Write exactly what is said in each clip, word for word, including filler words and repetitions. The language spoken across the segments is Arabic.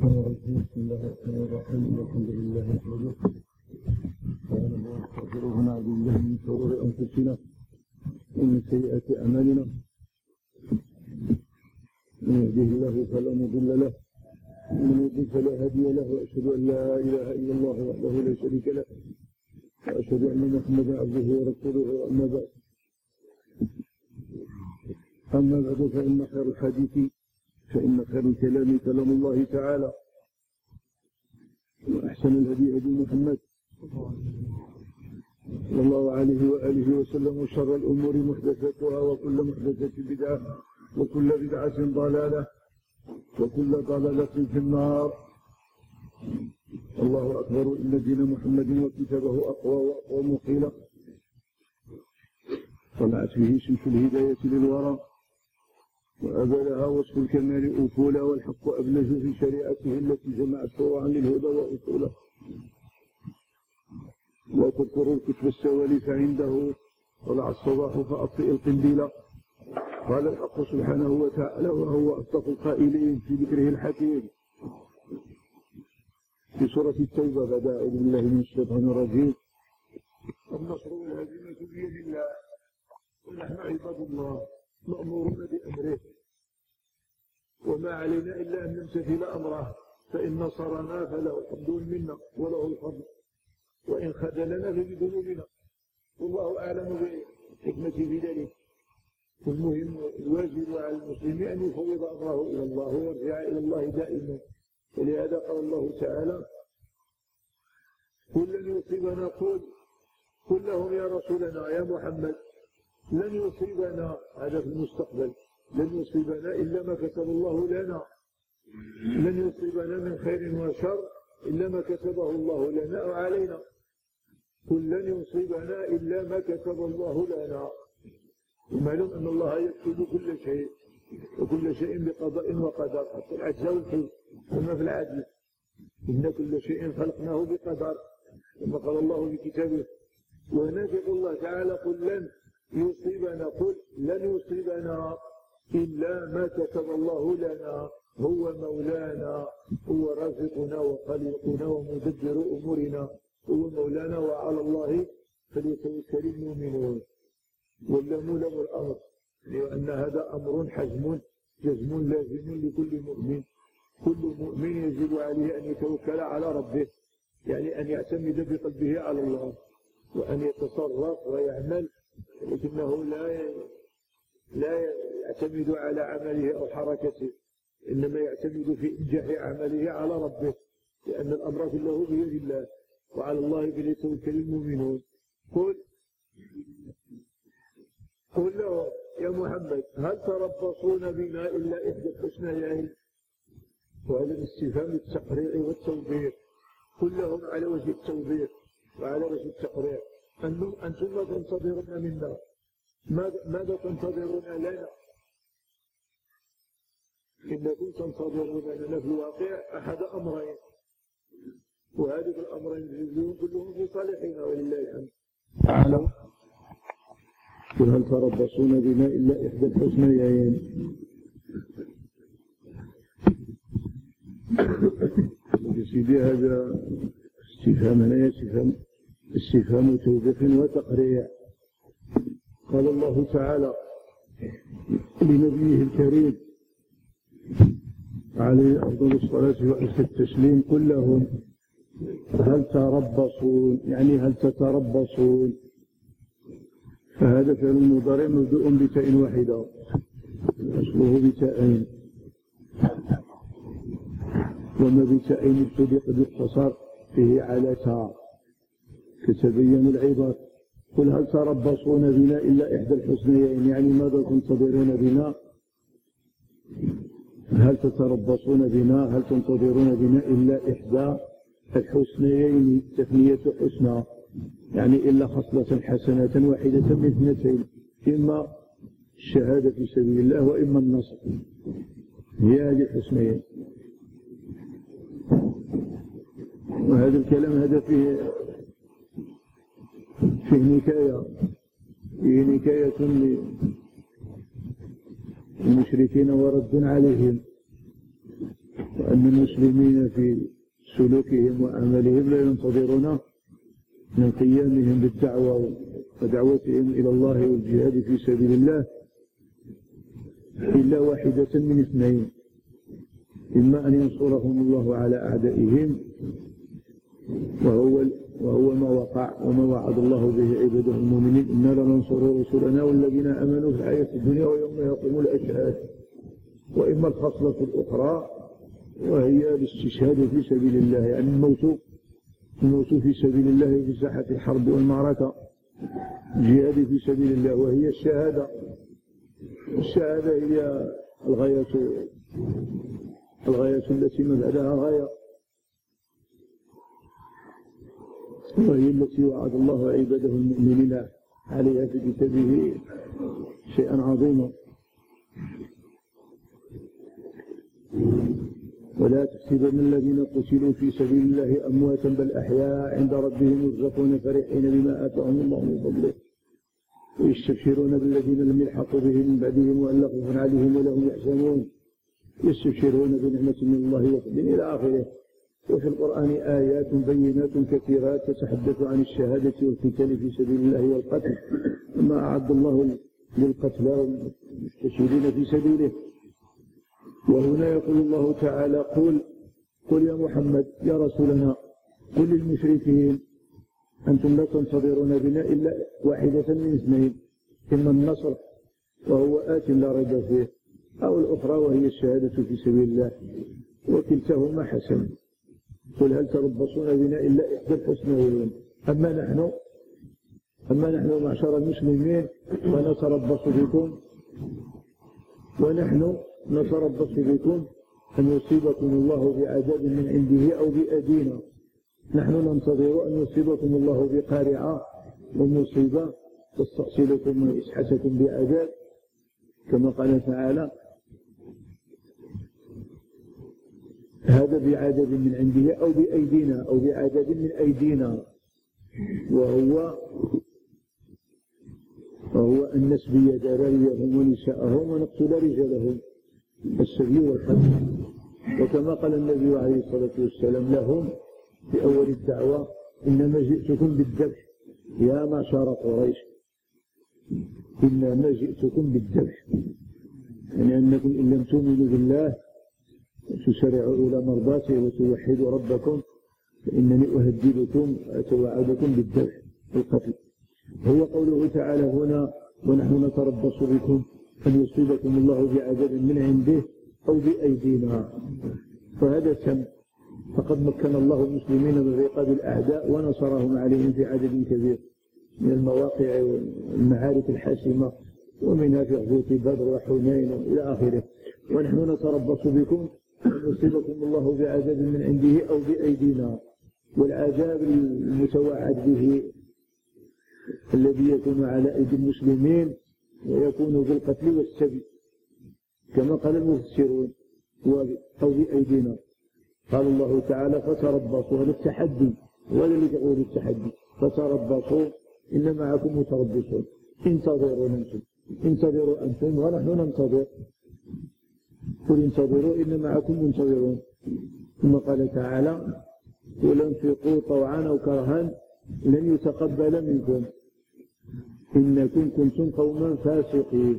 بسم الله الرحمن الرحيم. الحمد لله نحمده ونستغفره ونعوذ بالله من شرور انفسنا ومن سيئات اعمالنا. من يهده الله فلا مضل له ومن يضلل فلا هادي له، واشهد ان لا اله الا الله وحده لا شريك له، واشهد ان محمدا عبده ورسوله. اما بعد اما بعد فان خير الحديث فإن خير الكلام كلام الله تعالى، وأحسن الهدي هدي محمد صلى الله عليه وآله وسلم، وشر الأمور محدثاتها، وكل محدثة بدعة، وكل بدعة ضلالة، وكل ضلالة في النار. الله أكبر. إن دين محمد وكتابه أقوى وأقوى مقيلة، طلعت فيه شمس الهداية للورى، وأبلها وصف الكمال أفولا، والحق أبلج في شريعته التي جمعت فروعا للهدى وأصولا. وتذكر الكتب السوالف عنده، طلع الصباح فأطفئ القنديل. قال الحق سبحانه وتعالى وهو أصدق القائلين في ذكره الحكيم في سورة التوبة: بعد أعوذ بالله من الشيطان الرجيم: النصر والهزيمة بيد الله ونحن عباد الله مأمورون بأمره وما علينا إلا أن نمتثل أمره، فإن نصرنا فله الحمد منا وله الفضل، وإن خذلنا فبذنوبنا، والله أعلم بحكمة في ذلك. المهم الواجب على المسلم أن يفوض أمره إلى الله ويرجع إلى الله دائما. ولهذا قال الله تعالى: قل لن يصيبنا قل قل لهم يا رسولنا يا محمد لن يصيبنا، هذا في المستقبل، لن يصيبنا إلا ما كتب الله لنا، لن يصيبنا من خير وشر إلا ما كتبه الله لنا وعلينا. قل لن يصيبنا إلا ما كتب الله لنا. ومعلوم أن الله يكتب كل شيء، وكل شيء بقضاء وقدر، حتى العجز والحزن كما في العدل: إن كل شيء خلقناه بقدر، كما قال الله في كتابه. وهناك يقول الله تعالى: قل لن يصيبنا قل لن يصيبنا إلا ما كتب الله لنا، هو مولانا، هو رازقنا وخالقنا ومدبر أمورنا، هو مولانا وعلى الله فليتوكل المؤمنون. واللام لام الأمر، لأن هذا أمر حزم جزم لازم لكل مؤمن. كل مؤمن يجب عليه أن يتوكل على ربه، يعني أن يعتمد بقلبه على الله، وأن يتصرف ويعمل، لكنه لا لا يعتمد على عمله أو حركته، إنما يعتمد في إنجاح عمله على ربه، لأن الأمر كله بيد الله، وعلى الله فليتوكل المؤمنون. قل قل له يا محمد هل تربصون بنا إلا إحدى الحسنيين؟ وهذا الاستفهام التقريع والتوبيخ، قل لهم على وجه التوبيخ وعلى وجه التقريع: أنتم أنتم ما تنتظرون منا، ماذا تنتظرون لنا؟ إنكم تنتظرون لنا في الواقع أحد أمرين، وهذه الأمرين كلهم في صالحنا ولله الحمد تعالى. قل هل تربصون بنا إلا إحدى الحسنيين. يا سيدي هذا استفهام هنا استفهام استفهام توبيخ وتقريع. قال الله تعالى لنبيه الكريم عليه أفضل الصلاة وأزكى التسليم: قل لهم هل تربصون، يعني هل تتربصون. فهذا فعل مضارع مبدوء بتاء واحدة، أصله بتاءين، وما بتاءين ابتدأ قد اقتصر فيه على تاء كتبين العباد. قل هل تربصون بنا إلا إحدى الحسنيين، يعني ماذا تنتظرون بنا؟ هل تتربصون بنا، هل تنتظرون بنا إلا إحدى الحسنيين، تثنية حسنى، يعني إلا خصلة حسنة واحدة من اثنتين: إما الشهادة في سبيل الله وإما النصر. هي هذه الحسنيين. وهذا الكلام هذا فيه فيه نكاية فيه نكاية للمشركين ورد عليهم. وأن المسلمين في سلوكهم وعملهم لا ينتظرون من قيامهم بالدعوة ودعوتهم إلى الله والجهاد في سبيل الله إلا واحدة من اثنين: إما أن ينصرهم الله على أعدائهم، وهو وهو ما وقع وما وعد الله به عباده المؤمنين: إنا لننصر رسلنا والذين آمنوا في الحياة الدنيا ويوم يقوم الأشهاد. وإما الخصلة الأخرى وهي الاستشهاد في سبيل الله، يعني الموت الموت في سبيل الله في ساحة الحرب والمعركة، الجهاد في سبيل الله، وهي الشهادة. الشهادة هي الغاية الغاية التي ما بعدها غاية، وهي التي وعد الله عباده المؤمنين عليها في كتابه شيئا عظيما. ولا تحسبن الذين قتلوا في سبيل الله أمواتا بل أحياء عند ربهم يرزقون فرحين بما آتاهم الله من فضله ويستبشرون بالذين لم يلحقوا بهم من بعدهم وألا خوف عليهم ولا هم يحزنون يستبشرون بنعمة من الله وفضل إلى آخره. وفي القرآن آيات بينات كثيرات تتحدث عن الشهادة والقتال في سبيل الله والقتل، ما أعد الله للقتلى والمستشهدين في سبيله. وهنا يقول الله تعالى: قل قل يا محمد يا رسولنا قل للمشركين أنتم لا تنتظرون بنا إلا واحدة من اثنين: إما النصر وهو آت لا ريب فيه، أو الأخرى وهي الشهادة في سبيل الله، وكلتهما حسن. قل هل تربصون بنا إلا إحدى الحسنيين. أما نحن أما نحن معشر المسلمين فنتربص بكم ونحن نتربص بكم أن يصيبكم الله بعذاب من عنده أو بأيدينا. نحن ننتظر أن يصيبكم الله بقارعة ومصيبة تستأصلكم ويسحسكم بعذاب، كما قال تعالى: هذا بعذاب من عنده أو بأيدينا أو بعذاب من أيدينا، وهو وهو أن نسبي ذراريهم ونساءهم ونقتل رجالهم، السبي والقتل. وكما قال النبي عليه الصلاة والسلام لهم في أول الدعوة: إنما جئتكم بالذبح يا معشر قريش، إنما جئتكم بالذبح، يعني أنكم إن لم تؤمنوا بالله تسرعوا إلى مرضاته وتوحدوا ربكم فإنني أهددكم وأتوعدكم بالذبح والقتل. هو قوله تعالى هنا: ونحن نتربص بكم أن يصيبكم الله بعذاب من عنده أو بأيدينا. فهذا تم، فقد مكن الله المسلمين من رقاب الأعداء ونصرهم عليهم في عدد كبير من المواقع والمعارك الحاسمة، ومنها في غزوة بدر وحنين إلى آخره. ونحن نتربص بكم أن يصيبكم الله بعذاب من عنده أو بأيدينا. والعذاب المتوعد به الذي يكون على أيدي المسلمين ويكون بالقتل والسبي، كما قال المفسرون: أو بأيدينا. قال الله تعالى: فتربصوا، هذا التحدي، ولا اللي تقول التحدي، فتربصوا إن معكم متربصون، انتظروا أنتم انتظروا أنتم ونحن ننتظر. قل انتظروا إن معكم منتظرون. ثم قال تعالى: قل انفقوا طوعا أو كرها لن يتقبل منكم إنكم كنتم قوما فاسقين.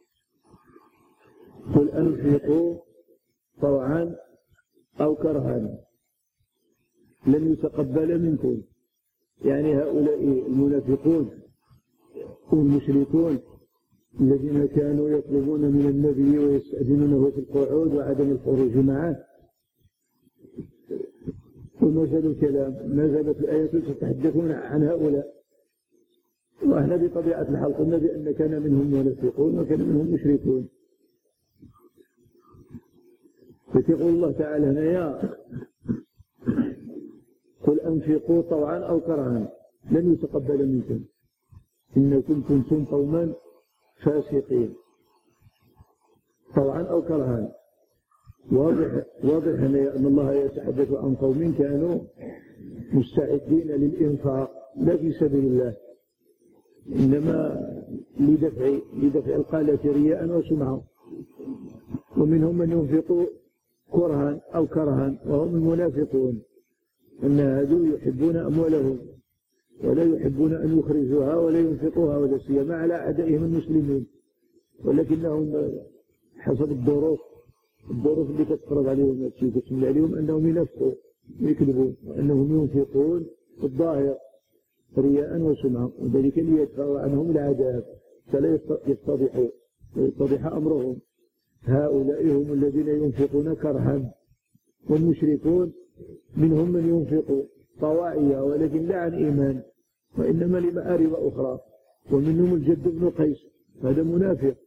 قل أنفقوا طوعا أو كرها لن يتقبل منكم، يعني هؤلاء المنافقون والمشركون الذين كانوا يطلبون من النبي ويستأذنونه في القعود وعدم الخروج معه. وما زال الكلام، ما زالت الآيات تتحدثون عن هؤلاء، وإحنا بطبيعة الحال قلنا بأن كان منهم منافقون وكان منهم مشركون. فتقول الله تعالى هنا: يا قل أنفقوا طوعا أو كرها لن يتقبل منكم إنكم كنتم قوما فاسقين. طوعا أو كرها، واضح واضح هنا أن الله يتحدث عن قوم كانوا مستعدين للإنفاق لا في سبيل الله، إنما لدفع لدفع القالة رياء وسمعة. ومنهم من ينفق كرها أو كرها، وهم المنافقون، أن هذو يحبون أموالهم ولا يحبون أن يخرجوها ولا ينفقوها، ولا سيما على أعدائهم المسلمين، ولكنهم حسب الظروف الظروف اللي كتفرض عليهم هادشي كتملي عليهم أنهم ينفقوا ويكذبوا، وأنهم ينفقون في الظاهر رياء وسمعة، وذلك ليدفعوا عنهم العذاب فلا يتضحوا ويتضح أمرهم. هؤلاء هم الذين ينفقون كرها، والمشركون منهم من ينفق طواعية ولكن لا عن إيمان وإنما لمآرب أخرى، ومنهم الجد بن قيس، هذا منافق.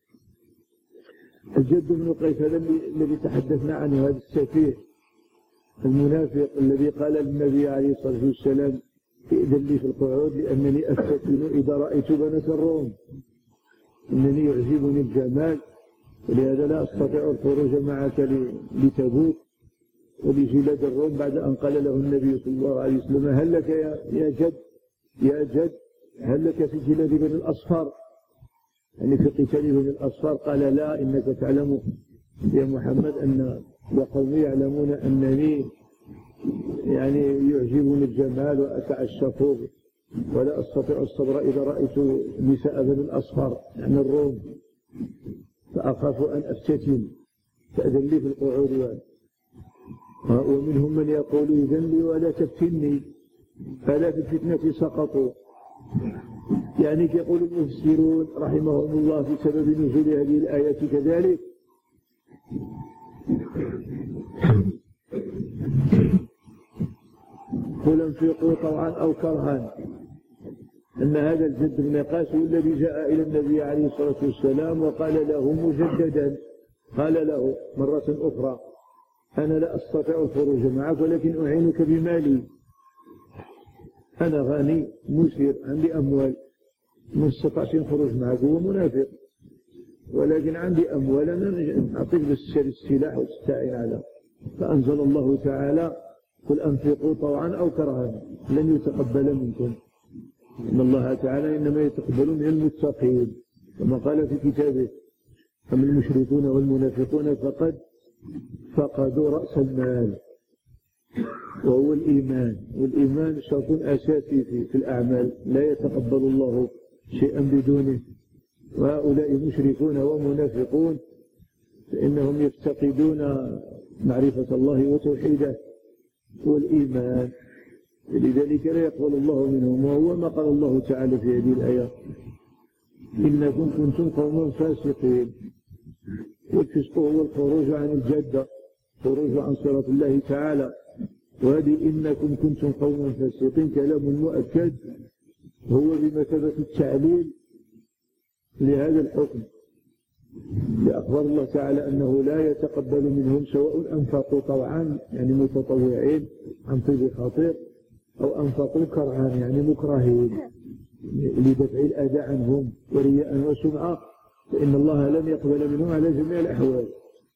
الجد بن قيس هذا الذي تحدثنا عنه، هذا السفيه المنافق الذي قال للنبي عليه الصلاة والسلام ائذن لي في القعود لأنني أفتتن إذا رأيت بنات الروم، إنني يعجبني الجمال ولهذا لا أستطيع الخروج معك لتبوك ولجلاد الروم، بعد أن قال له النبي صلى الله عليه وسلم هل لك يا جد يا جد هل لك في جلاد بني الأصفر، يعني في قتال بني الأصفر؟ قال لا، إنك تعلم يا محمد أن وقومي يعلمون أنني يعني يعجبني الجمال وأتعشق ولا أستطيع الصبر إذا رأيت نساء بني الأصفر يعني الروم، فأخاف أن أفتتن فأذن لي في القعود. ومنهم من يقول إذن لي ولا تفتني فلا في الفتنة سقطوا، يعني يقول المفسرون رحمهم الله في سبب نزول هذه الآيات كذلك قل انفقوا طوعا أو كرها، أن هذا الجد بن قيس هو الذي جاء إلى النبي عليه الصلاة والسلام وقال له مجددا، قال له مرة أخرى أنا لا أستطيع الخروج معك ولكن أعينك بمالي، أنا غني مسير عندي أموال ما استطعت الخروج معك، هو منافق ولكن عندي أموال أنا أعطيك بس السلاح وتستعين على. فأنزل الله تعالى قل أنفقوا طوعا أو كرها لن يتقبل منكم، إن الله تعالى إنما يتقبل من المتقين كما قال في كتابه أما المشركون والمنافقون فقد فقدوا رأس المال وهو الإيمان، والإيمان شرط أساسي في, في الأعمال لا يتقبل الله شيئا بدونه. وهؤلاء مشركون ومنافقون فإنهم يفتقدون معرفة الله وتوحيده والإيمان، لذلك لا يقبل الله منهم، وهو ما قال الله تعالى في هذه الآية إنكم كنتم قوما فاسقين. والفسق هو الخروج عن الجادة، خروج عن صراط الله تعالى، وهذه إنكم كنتم قوما فاسقين كلام مؤكد هو بمثابة التعليل لهذا الحكم، لأخبر الله تعالى أنه لا يتقبل منهم سواء أنفقوا طوعا يعني متطوعين عن طيب خاطر أو أنفقوا كرها يعني مكرهين لدفع الأذى عنهم ورياء وسمعة، فإن الله لن يقبل منهم على جميع الأحوال.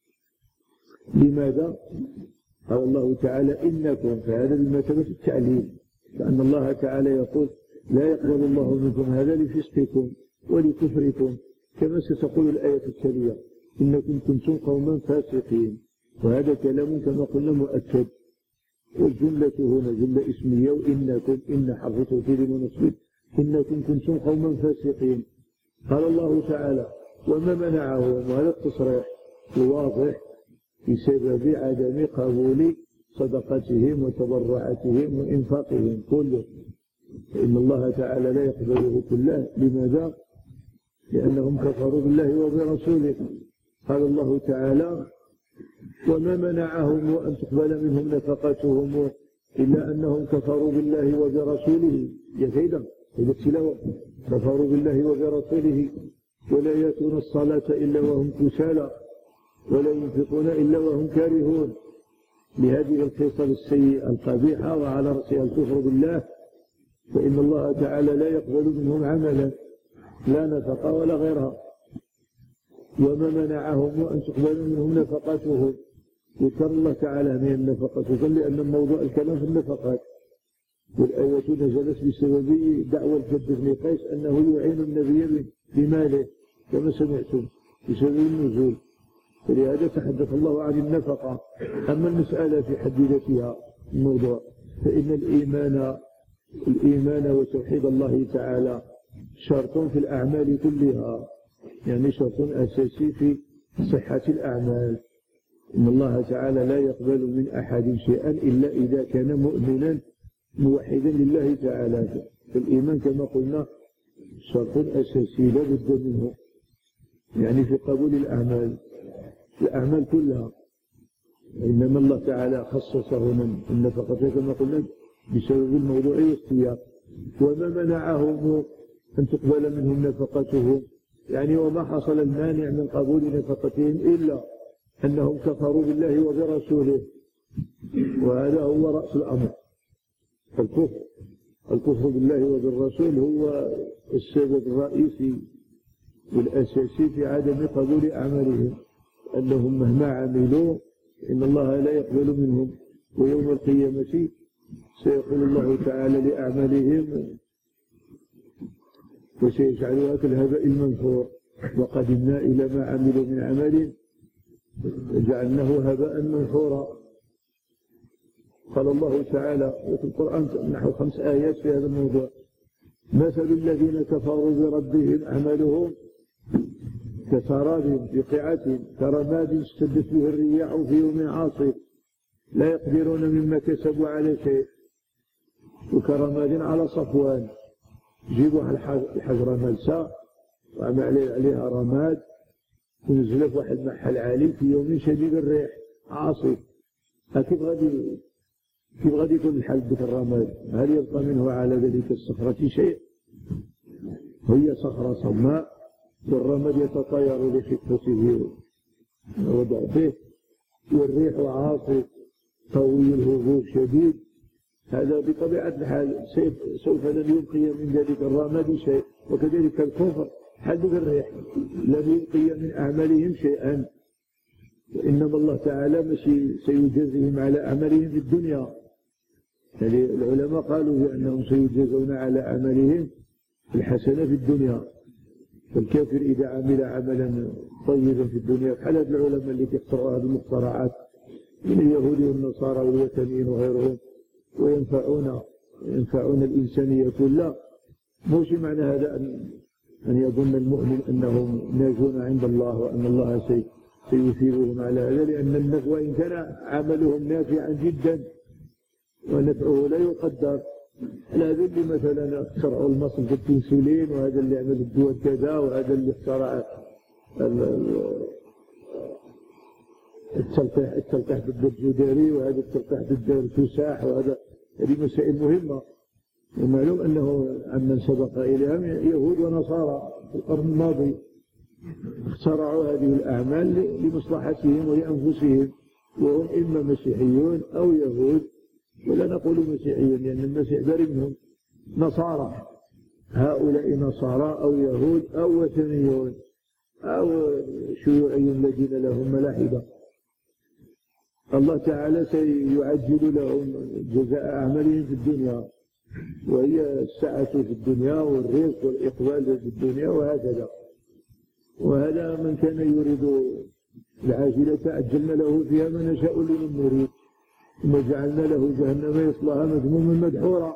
لماذا؟ قال الله تعالى إنكم، فهذا بمثابة التعليل، فأن الله تعالى يقول لا يقبل الله منكم هذا لفسقكم ولكفركم، كما ستقول الآية التالية إنكم كنتم قوما فاسقين، وهذا كلام كما قلنا مؤكد. والجملة هنا جملة اسمية، وإنكم إن حرف توكيد ونصب، إنكم كنتم قوما فاسقين. قال الله تعالى وما منعهم، وهذا التصريح واضح بسبب عدم قبول صدقتهم وتبرعاتهم وإنفاقهم كله، فإن الله تعالى لا يقبله كله. لماذا؟ لأنهم كفروا بالله وبرسوله. قال الله تعالى وما منعهم أن تقبل منهم نفقتهم إلا أنهم كفروا بالله وبرسوله. يا سيدة إذا التلاوة كفروا بالله وبرسوله ولا يأتون الصلاة إلا وهم كسالى ولا ينفقون إلا وهم كارهون، لهذه الخصال السيئة القبيحة وعلى رأسها الكفر بالله، فإن الله تعالى لا يقبل منهم عملا لا نفقة ولا غيرها. وما منعهم أن تقبل منهم نفقاتهم، ذكر الله تعالى من النفقة لأن موضوع الكلام في النفقات، والآية نزلت بسبب دعوى الجد بن قيس أنه يعين النبي بماله كما سمعتم بسبب النزول. فلهذا تحدث الله عن النفقة. أما المسألة في حد ذاتها الموضوع فإن الإيمان الإيمان وتوحيد الله تعالى شرط في الأعمال كلها، يعني شرط أساسي في صحة الأعمال. إن الله تعالى لا يقبل من أحد شيئا إلا إذا كان مؤمنا موحدا لله تعالى. فالإيمان كما قلنا شرط أساسي لا بد منه، يعني في قبول الأعمال الأعمال كلها. إنما الله تعالى خصصه من النفقة كما قلنا بسبب الموضوع والسياق. وما منعهم أن تقبل منهم نفقتهم، يعني وما حصل المانع من قبول نفقتهم إلا أنهم كفروا بالله وبرسوله، وهذا هو رأس الأمر. الكفر الكفر بالله وبالرسول هو السبب الرئيسي والأساسي في عدم قبول أعمالهم، أنهم مهما عملوا إن الله لا يقبل منهم. ويوم القيامة سيقول الله تعالى لأعمالهم وسيجعلها كالهباء المنثور وقدمنا إلى ما عملوا من عمل جعلناه هباء منثورا. قال الله تعالى في القرآن نحو خمس آيات في هذا الموضوع: مثل الذين كفروا بربهم أعمالهم كسراب بقعة كرماد اشتدت به الرياح في يوم عاصف لا يقدرون مما كسبوا على شيء، وكرماد على صفوان. جيبوا الحجرة ملساء وعمل عليها رماد ونزل في واحد محل عالي في يوم شديد الريح عاصف، كيف غادي كيف غادي يكون الحال بك الرماد؟ هل يبقى منه على ذلك الصخرة شيء؟ هي صخرة صماء والرماد يتطاير لخفته وضعفه، والريح عاصف قوي الهبوب شديد. هذا بطبيعة الحال سوف لن يبقي من ذلك الرماد شيء. وكذلك الكفر حد الريح لن يبقي من أعمالهم شيئا، وإنما الله تعالى ماشي سيجازيهم على أعمالهم في الدنيا. يعني العلماء قالوا بأنهم سيجازون على أعمالهم الحسنة في الدنيا. فالكافر إذا عمل عملا طيبا في الدنيا بحال هذا العلماء اللي يخترعوا هذه المخترعات من اليهود والنصارى والوثنيين وغيرهم وينفعون ينفعون الإنسانية كلها، موش معنى هذا أن أن يظن المؤمن أنهم ناجون عند الله وأن الله سي سيثيبهم على هذا، لأن النفع وإن كان عملهم نافعا جدا ونفعه لا يقدر. هذا اللي مثلا اخترعوا المصل في البنسلين، وهذا اللي عمل الدواء كذا، وهذا اللي اخترع التلقيح التلقيح ضد الجدري، وهذا التلقيح ضد التساح، وهذا هذه مسائل مهمة. ومعلوم أنه عمن سبق إليهم يهود ونصارى في القرن الماضي اخترعوا هذه الأعمال لمصلحتهم ولأنفسهم، وهم إما مسيحيون أو يهود، ولا نقول مسيحيون لأن المسيح بريء منهم، نصارى. هؤلاء نصارى أو يهود أو وثنيون أو شيوعيون الذين لهم ملاحدة. الله تعالى سيعجل لهم جزاء أعمالهم في الدنيا، وهي السعة في الدنيا والرزق والإقبال في الدنيا وهكذا. وهذا من كان يريد العاجلة عجلنا له فيها ما نشاء لمن نريد ثم جعلنا له جهنم يصلاها مذموما مدحورا.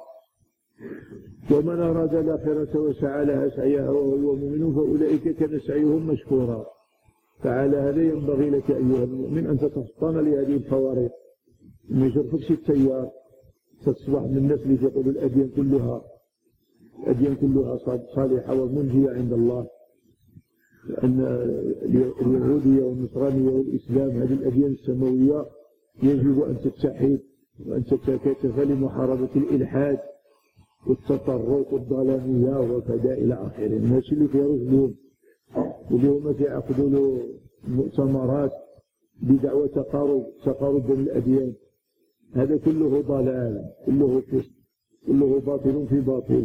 ومن أراد الآخرة وسعى لها سعيها وهو مؤمن فأولئك كان سعيهم مشكورا. فعلى هذا ينبغي لك أيها المؤمن أن تتفطن لهذه الفوارق، ما يشرفكش التيار تصبح من الناس اللي تقول الأديان كلها الأديان كلها صالحة ومنجية عند الله. لأن اليهودية والنصرانية والإسلام هذه الأديان السماوية يجب أن تتحد وأن تتكاتف لمحاربة الإلحاد والتطرق والظلامية وكذا إلى آخره. الناس اللي يرجلون واليوم يعقدوا له مؤتمرات بدعوى تقارب تقارب بين الأديان، هذا كله ضلال، كله فسق، كله باطل في باطل.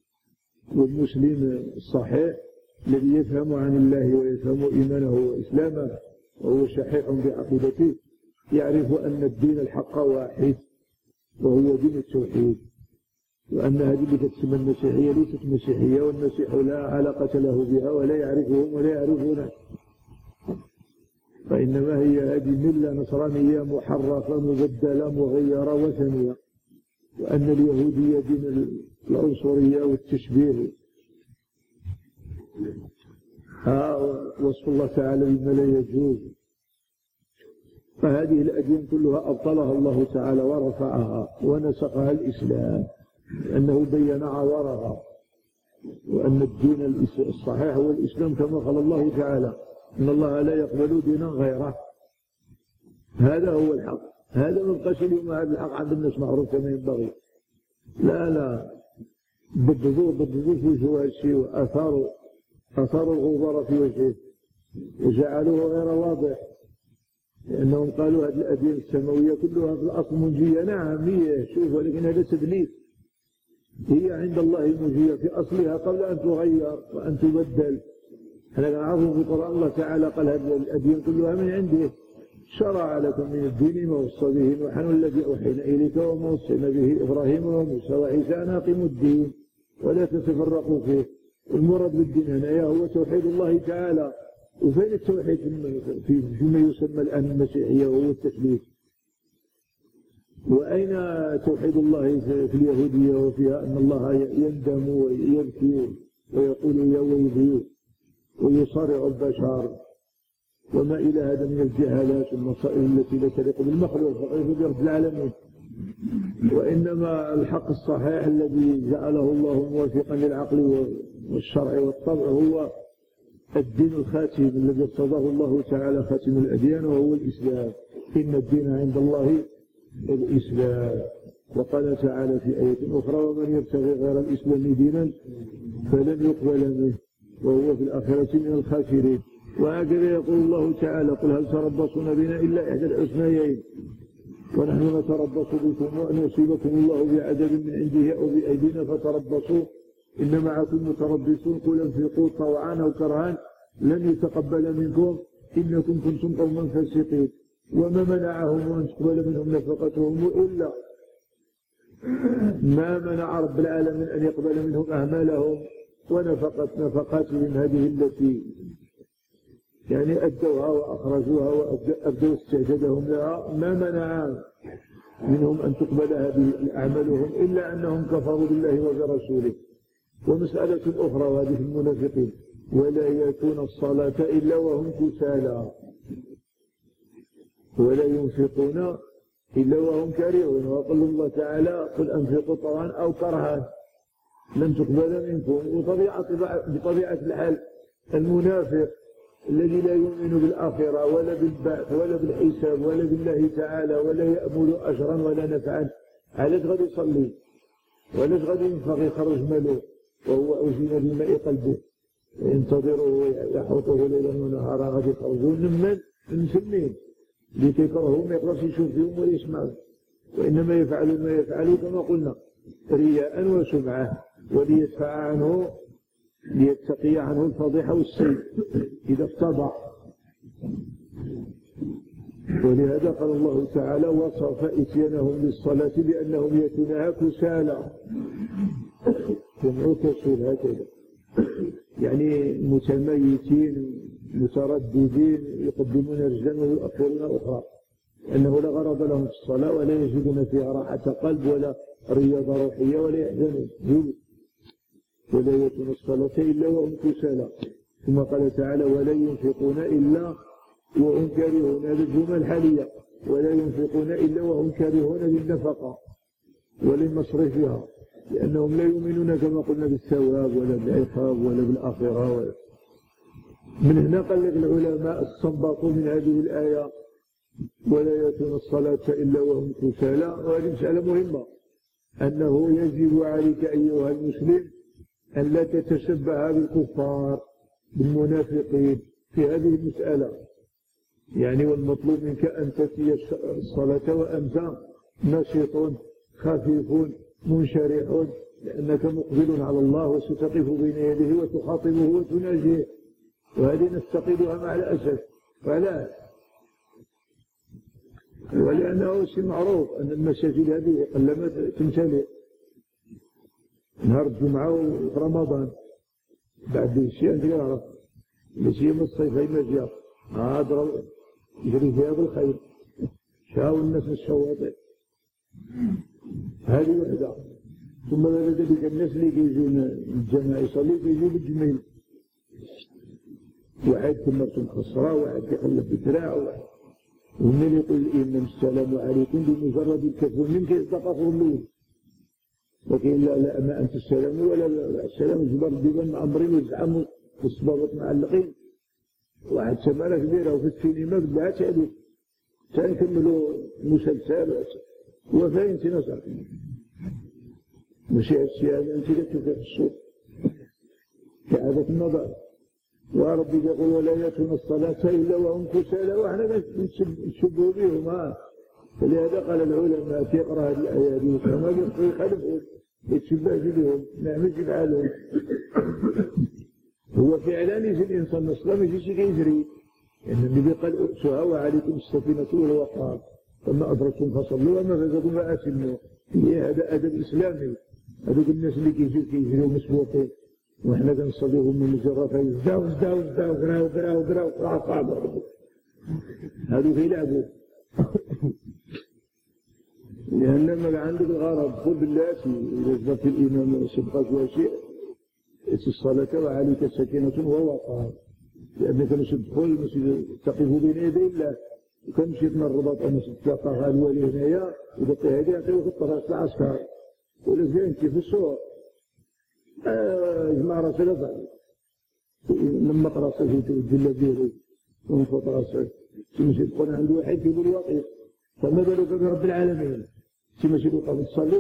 والمسلم الصحيح الذي يفهم عن الله ويفهم إيمانه وإسلامه وهو شحيح بعقيدته يعرف أن الدين الحق واحد وهو دين التوحيد، وأن هذه اللي تسمى المسيحية ليست مسيحية، والمسيح لا علاقة له بها ولا يعرفهم ولا يعرفونه. فإنما هي هذه ملة نصرانية محرفة مبدلة مغيرة وثنية، وأن اليهودية دين العنصرية والتشبيه. ها وصف الله تعالى بما لا يجوز. فهذه الأديان كلها أبطلها الله تعالى ورفعها ونسخها الإسلام، لأنه بين عورها، وأن الدين الصحيح هو الإسلام كما قال الله تعالى إن الله لا يقبل دينا غيره. هذا هو الحق. هذا من قش اليوم هذا الحق عند الناس معروف كما ينبغي. لا لا بددوه بددوه في وجه الشيء، وأثاروا أثاروا الغبار في وجهه وجعلوه غير واضح، لأنهم قالوا هذه الأديان السماوية كلها في الأصل منجية. نعم هي، شوف، ولكن هذا تدليس. هي عند الله منجية في أصلها قبل أن تغير وأن تبدل. احنا نعرف في القرآن الله تعالى قال هذه الأديان كلها من عنده، شرع لكم من الدين ما وصى به نوحا والذي أوحينا إليك وما وصينا به إبراهيم وموسى وعيسى أن أقيموا الدين ولا تتفرقوا فيه. المراد بالدين هنا هو توحيد الله تعالى. وفين التوحيد فيما يسمى الآن المسيحية وهو التثليث؟ وأين توحيد الله في اليهودية وفيها أن الله يندم ويبكي ويقول يا ويلي ويصارع البشر وما إلى هذا من الجهالات والمصائب التي لا تليق بالمخلوق فكيف برب العالمين؟ وإنما الحق الصحيح الذي جعله الله موافقا للعقل والشرع والطبع هو الدين الخاتم الذي ارتضاه الله تعالى خاتم الأديان وهو الإسلام. إن الدين عند الله الإسلام. وقال تعالى في آية أخرى ومن يبتغي غير الإسلام دينا فلن يقبل منه وهو في الآخرة من الخاسرين. وهكذا يقول الله تعالى قل هل تربصون بنا إلا إحدى الحسنيين ونحن نتربص بكم وأن يصيبكم الله بعذاب من عنده أو بأيدينا فتربصوا إن معكم متربصون قل انفقوا طوعا أو كرها لن يتقبل منكم إنكم كنتم قوما فاسقين. وما منعهم أن تقبل منهم نفقتهم إلا ما منع رب العالمين أن يقبل منهم أعمالهم ونفقت نفقاتهم هذه التي يعني أدوها وأخرجوها وأبدوا استعجادهم لها. ما منع منهم أن تقبل هذه أعمالهم إلا أنهم كفروا بالله وبرسوله. ومسألة أخرى وهذه المنافقين ولا يأتون الصلاة إلا وهم كسالى ولا ينفقون إلا وهم كارهون. وقال الله تعالى قل أنفقوا طوعا أو كرها لن تقبل منكم. وطبيعة بطبيعة الحال المنافق الذي لا يؤمن بالآخرة ولا بالبعث ولا بالحساب ولا بالله تعالى ولا يأمل أجرا ولا نفعا، علاش غادي يصلي وعلاش غادي ينفق يخرج ماله وهو أوزن بماء قلبه ينتظره يحوطه ليلا ونهارا غادي يخرجون من المسلمين اللي كيكرهوا ما يقدرش يشوف فيهم ولا يسمعوا، وإنما يفعلون ما يفعلوا كما قلنا رياء وسمعة وليدفع عنه ليتقي عنه الفضيحة والسيء إذا افتضح. ولهذا قال الله تعالى وصف إتيانهم للصلاة بأنهم يأتونها كسالى جمع كسول هكذا يعني متميتين مترددين يقدمون رجلا ويؤخرون أخرى، لأنه لا غرض لهم في الصلاة ولا يجدون فيها راحة قلب ولا رياضة روحية ولا يحزنون ولا يأتون الصلاة إلا وهم كسالى. ثم قال تعالى ولا ينفقون إلا وهم كارهون. هذه الجمل الحالية ولا ينفقون إلا وهم كارهون للنفقة ولمصرفها، لأنهم لا يؤمنون كما قلنا بالثواب ولا بالعقاب ولا بالآخرة ولا. من هنا قال لك العلماء استنبطوا من هذه الآية ولا يأتون الصلاة إلا وهم كسالى. وهذه مسألة مهمة أنه يجب عليك أيها المسلم أن لا تتشبه بالكفار بالمنافقين في هذه المسألة. يعني والمطلوب منك أن تأتي الصلاة وأنت نشيط خفيف منشرح، لأنك مقبل على الله وستقف بين يديه وتخاطبه وتناجيه، وهذه نستقيدها مع الأسف. فلا ولأنه شيء معروف أن المساجد هذه قلما تمتلئ نهار الجمعة ورمضان بعد الشيء أنت يعرف الشيء من الصيف هي مجيء هذا يجري فيها بالخير، شاو الناس الشواطئ. هذه وحدة. ثم بعد ذلك الناس اللي كيجون الجماعة يصلي كيجوا بالجميل، واحد كمرته مخصرة، واحد كيقلب بالدراع، واحد ومن يقول الإمام السلام عليكم بمجرد الكفر من كيصدق أخر اللول، لكن لا لا ما أنت السلام ولا السلام جبر الديوان معمرين ويزعموا والصبابط معلقين. واحد سمالة كبيرة وفي السينما بدها تعليق تنكملوا مسلسل وفين تنصر ماشي هادشي هذا انت كتشوفها في السوق كعادة النظر. وربي يقول ولا يأتون الصلاة إلا وهم كسالى، وحنا نشبهوا بهم. ها فلهذا قال العلماء تقرأ هذه الآيات وما يخالفهم يتشبه بهم ما يعملش بحالهم. هو فعلا يجي الإنسان نصلا ما يجيش كيجري، يعني النبي قال أؤسها وعليكم السكينة والوقار فما أدركتم فصلوا وما فاتكم فأتموا. هذا أدب إسلامي. هذوك الناس اللي كيجيو كيجريو مسبوقين وحنا كنصليوهم من الجرة فيزداو زداو زداو قراو قراو قراو قراو قراو هذوك يلعبوا. لأن ما عندك الغرض قل بالله إذا جبت الإمام سبقك وشيء الصلاة وعليك السكينة ووقار، لأنك مش تدخل مش تقف بين يدي الله وكمشي من الرباط أو مش تلقاها الولي هنايا وبقي هذه يعطيوك في الطريق العسكر ولا زين كيف في السوق جماعة راسل ضعيف لما تراسل في الجلة ديرو ونفوت راسل تمشي تكون عنده واحد يقول واقف فما بالك برب العالمين تمشي تبقى تصلي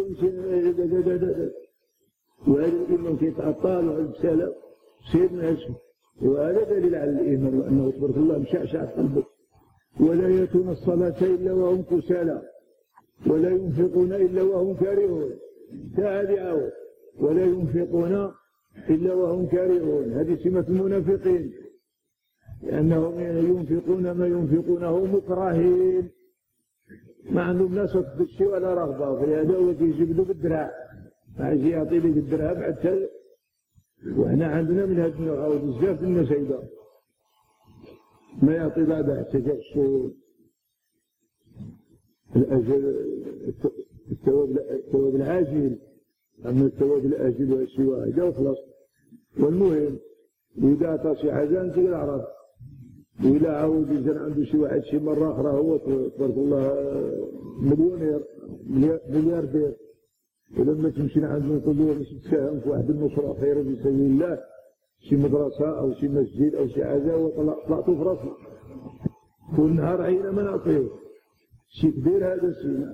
وهذا الإيمان كيتعطل وهذا السلام سيدنا يسوع، وهذا دليل على الإيمان وأنه تبارك الله مشعشع قلبه. ولا يأتون الصلاة إلا وهم كسالى ولا ينفقون إلا وهم كارهون. هذه ولا ينفقون إلا وهم كارهون، هذه سمة المنافقين لأنهم ينفقون ما ينفقونه مكرهين ما عندهم لا صدق بالشيء ولا رغبة، فلهذا هو كيجبدوا بالدراع ما يجي يعطي لك الدراع بعد. وإحنا عندنا من هذا النوع بزاف الناس هيدا ما يعطي بعد حتى الأجل الثواب العاجل، أما الثواب الآجل والسواء هذا وخلاص. والمهم إذا أعطى شي حاجة أنت العرب وإذا عاود يزن عنده شي واحد شي مرة أخرى هو تبارك الله مليونير ملياردير، ولما تمشي عندنا نقول له باش تساهم في واحد النصرة خير في سبيل الله شي مدرسة أو شي مسجد أو شي حاجة وطلعتو في راسي كل نهار عينا ما نعطيه شي كبير. هذا الشيء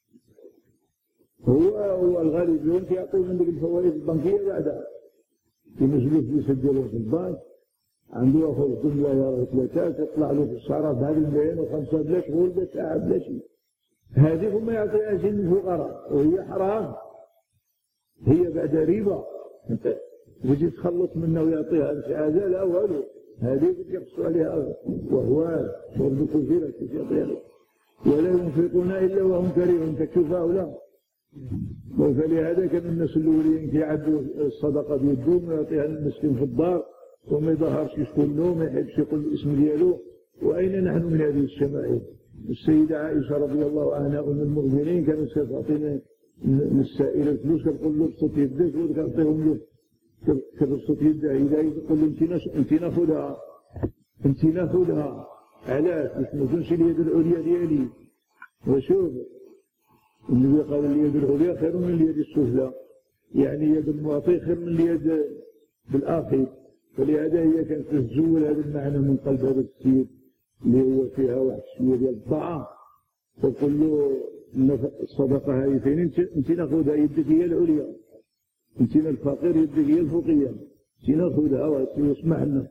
هو هو الغالب يوم كيعطيه من ديك الفوائد البنكية بعدها يمجلس يسجلهم في البنك عنده أخذ كل ملايين ثلاثة تطلع له في الشهر بهذه الملايين وخمسة بلا شغل بلا ساعة بلا شيء. هذه هم يعطيها شيء للفقراء وهي حرام، هي بعد ريبة وجي تخلص منه ويعطيها شي حاجة لا والو، هذه يقصوا عليها وهو شرب كثيرة كيف يعطيها. ولا ينفقون إلا وهم كريهون تكشف هؤلاء. فلهذا كان الناس الأولين كيعدوا الصدقة بيدهم ويعطيها للمسكين في الدار وما يظهرش شكون له ما يحبش يقول الاسم ديالو. وأين نحن من هذه الشمائل؟ السيدة عائشة رضي الله عنها أم المؤمنين كانت تعطينا من السائل الفلوس كنقول له بسط يدك وكنعطيهم له كبسط يدها إذا يقول له أنت ناخذها أنت ناخذها علاش باش ما تكونش اليد العليا ديالي. وشوف النبي قال اليد العليا خير من اليد السفلى، يعني يد المعطي خير من اليد بالآخر. فلهذا هي كانت تزول هذا المعنى من قلب هذا السيد اللي هو فيها واحد شويه ديال الطاعه، تقول له الصدقه هذه فين انت انت ناخذها يدك هي العليا، انت الفقير يدك هي الفوقيه، انت ناخذها واسمع لنا.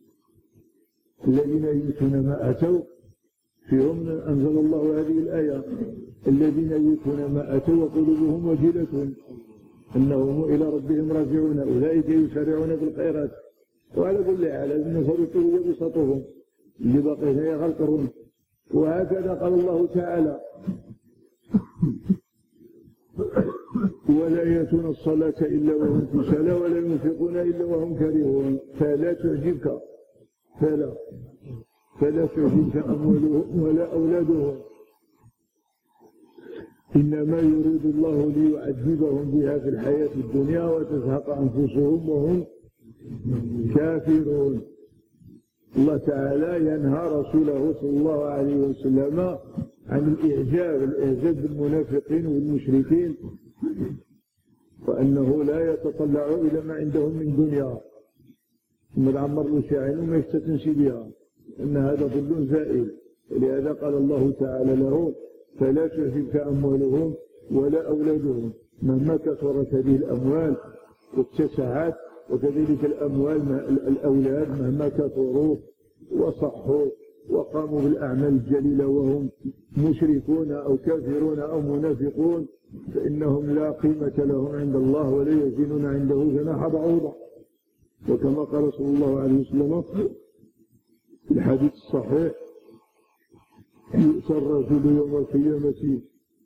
الذين يؤتون ما اتوا فيهم انزل الله هذه الايه الذين يؤتون ما اتوا وقلوبهم وجله انهم الى ربهم راجعون اولئك يسارعون في الخيرات. وعلى كل حال الناس يطلبوا بسطهم اللي باقي هنا يغلقون. وهكذا قال الله تعالى ولا يأتون الصلاة إلا وهم كسالى ولا ينفقون إلا وهم كارهون. فلا تعجبك فلا فلا تعجبك أموالهم ولا أولادهم إنما يريد الله ليعذبهم بها في الحياة الدنيا وتزهق أنفسهم وهم كافرون. الله تعالى ينهى رسوله صلى الله عليه وسلم عن الإعجاب الإعجاب بالمنافقين والمشركين، وأنه لا يتطلع إلى ما عندهم من دنيا ثم العمر له شاعر وما يستتنسي بها، أن هذا ظل زائل. ولهذا قال الله تعالى له: فلا تعجبك أموالهم ولا أولادهم، مهما كثرت هذه الأموال واتسعت، وكذلك الأموال الأولاد مهما كثروا وصحوا وقاموا بالأعمال الجليلة وهم مشركون أو كافرون أو منافقون، فإنهم لا قيمة لهم عند الله ولا يزنون عنده جناح بعوضة. وكما قال صلى الله عليه وسلم في الحديث الصحيح: يؤتى الرجل يوم القيامة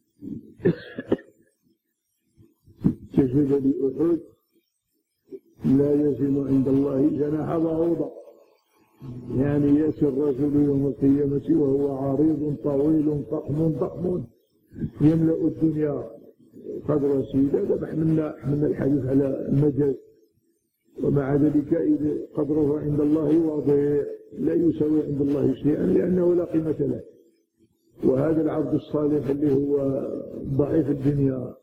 كجبل أحد لا يزن عند الله جناح بعوضة، يعني يأتي الرجل يوم القيامة وهو عريض طويل فخم ضخم يملأ الدنيا قدر سيدة. هذا حملنا حملنا الحديث على المجاز، ومع ذلك إذ قدره عند الله واضح لا يساوي عند الله شيئا لأنه لا قيمة له. وهذا العبد الصالح اللي هو ضعيف الدنيا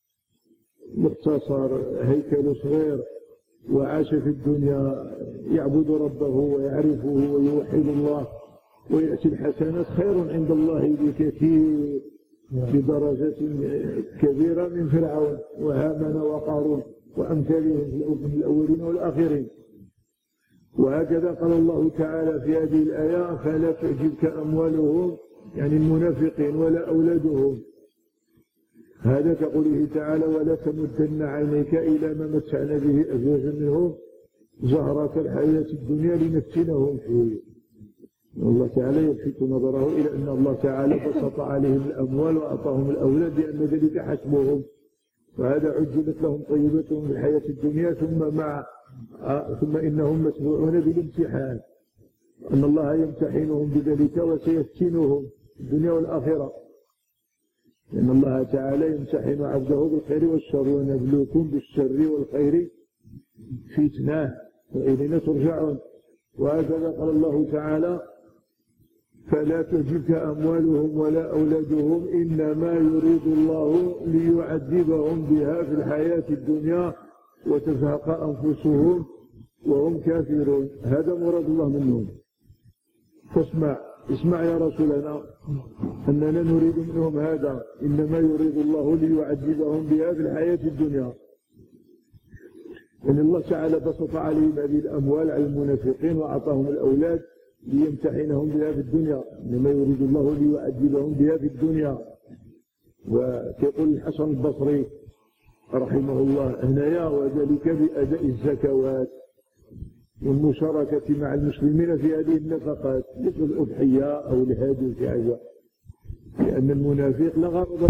مختصر هيكل صغير وعاش في الدنيا يعبد ربه ويعرفه ويوحد الله ويأتي الحسنات خير عند الله بكثير بدرجة كبيرة من فرعون وهامان وقارون وأمثالهم من الأولين والآخرين. وهكذا قال الله تعالى في هذه الآية: فلا تعجبك أموالهم، يعني المنافقين، ولا أولادهم. هذا كقوله تعالى: ولا تمدن عينيك إلى ما متعنا به أزواجا منهم زهرة الحياة الدنيا لنفتنهم فيه. الله تعالى يلفت نظره إلى أن الله تعالى بسط عليهم الأموال وأعطاهم الأولاد لأن ذلك حسبهم، وهذا عجلت لهم طيبتهم في الحياة الدنيا ثم مع آه ثم إنهم متبوعون بالامتحان، أن الله يمتحنهم بذلك وسيفتنهم في الدنيا والآخرة، لأن الله تعالى يمتحن عبده بالخير والشر ونبلوكم بالشر والخير فتنة وإلينا ترجعون. وهكذا قال الله تعالى: فلا تعجبك أموالهم ولا أولادهم إنما يريد الله ليعذبهم بها في الحياة الدنيا وتزهق أنفسهم وهم كافرون. هذا مراد الله منهم. فاسمع اسمع يا رسولنا أننا نريد منهم هذا، إنما يريد الله ليعذبهم بها في الحياة الدنيا. إن الله تعالى بسط عليهم هذه الأموال على المنافقين وأعطاهم الأولاد ليمتحنهم بها في الدنيا، إنما يريد الله ليعذبهم بها في الدنيا. ويقول الحسن البصري رحمه الله هنايا: وذلك بأداء الزكوات والمشاركة مع المسلمين في هذه النفقات مثل الأضحية أو الهدي في حاجة، لأن المنافق لا غرض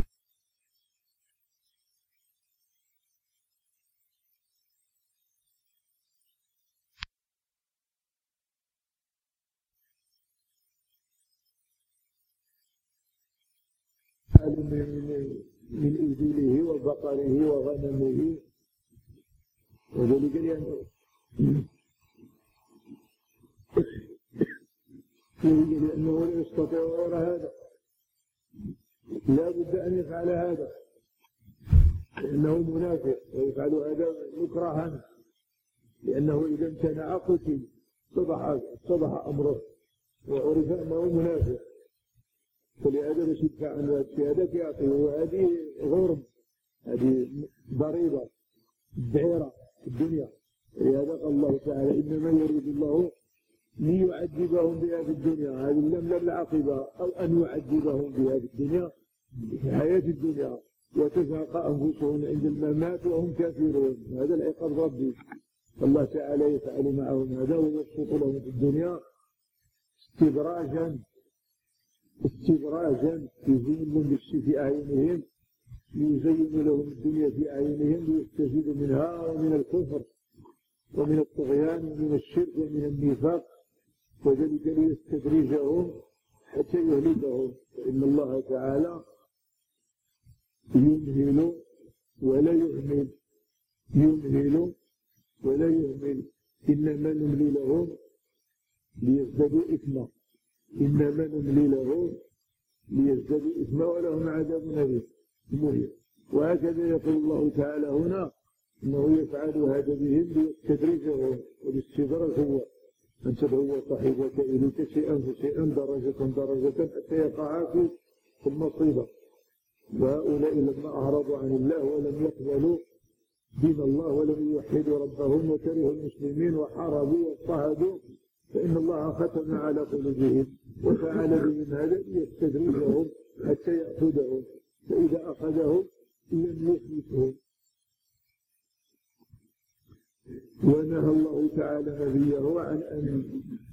من إبله وبقره وغنمه، وذلك لأنه لأنه لا يستطيع غير هذا، لا بد أن يفعل هذا لأنه منافق، ويفعل هذا مكرها، لأنه إذا امتنع قتل، اتضح اتضح أمره وعرف أنه منافق. فلهذا باش يدفع عن الشهادة يعطيه، وهذه غرب، هذه ضريبة الدعيرة في الدنيا. لهذا قال الله تعالى: إنما يريد الله ليعذبهم بها في الدنيا، هذه اللام لام العاقبة، أو أن يعذبهم بها في الدنيا في حياة الدنيا وتزهق أنفسهم عند الممات وهم كافرون. هذا العقاب ربي، الله تعالى يفعل معهم هذا ويبسط لهم في الدنيا استدراجا استدراجا يزين لهم في أعينهم، يزين لهم الدنيا في أعينهم ليستفيدوا منها ومن الكفر ومن الطغيان ومن الشرك ومن النفاق وذلك ليستدرجهم حتى يهلكهم، فإن الله تعالى يمهل ولا يهمل، يمهل ولا يهمل، إنما نملي لهم ليزدادوا إثما، إنما نملي لهم ليزدادوا إثما ولهم عذاب أليم مهين. وهكذا يقول الله تعالى هنا إنه يفعل هذا بهم ليستدرجهم، والاستدراج هو أن تدعو صاحبك إليك شيئا فشيئا درجة درجة حتى يقع في المصيبة. وهؤلاء لما أعرضوا عن الله ولم يقبلوا دين الله ولم يوحدوا ربهم وكرهوا المسلمين وحاربوا واضطهدوا، فإن الله ختم على قلوبهم وفعل بهم هذا ليستدرجهم حتى يأخذهم، فإذا أخذهم لم يفلتهم. ونهى الله تعالى نبيه عن أن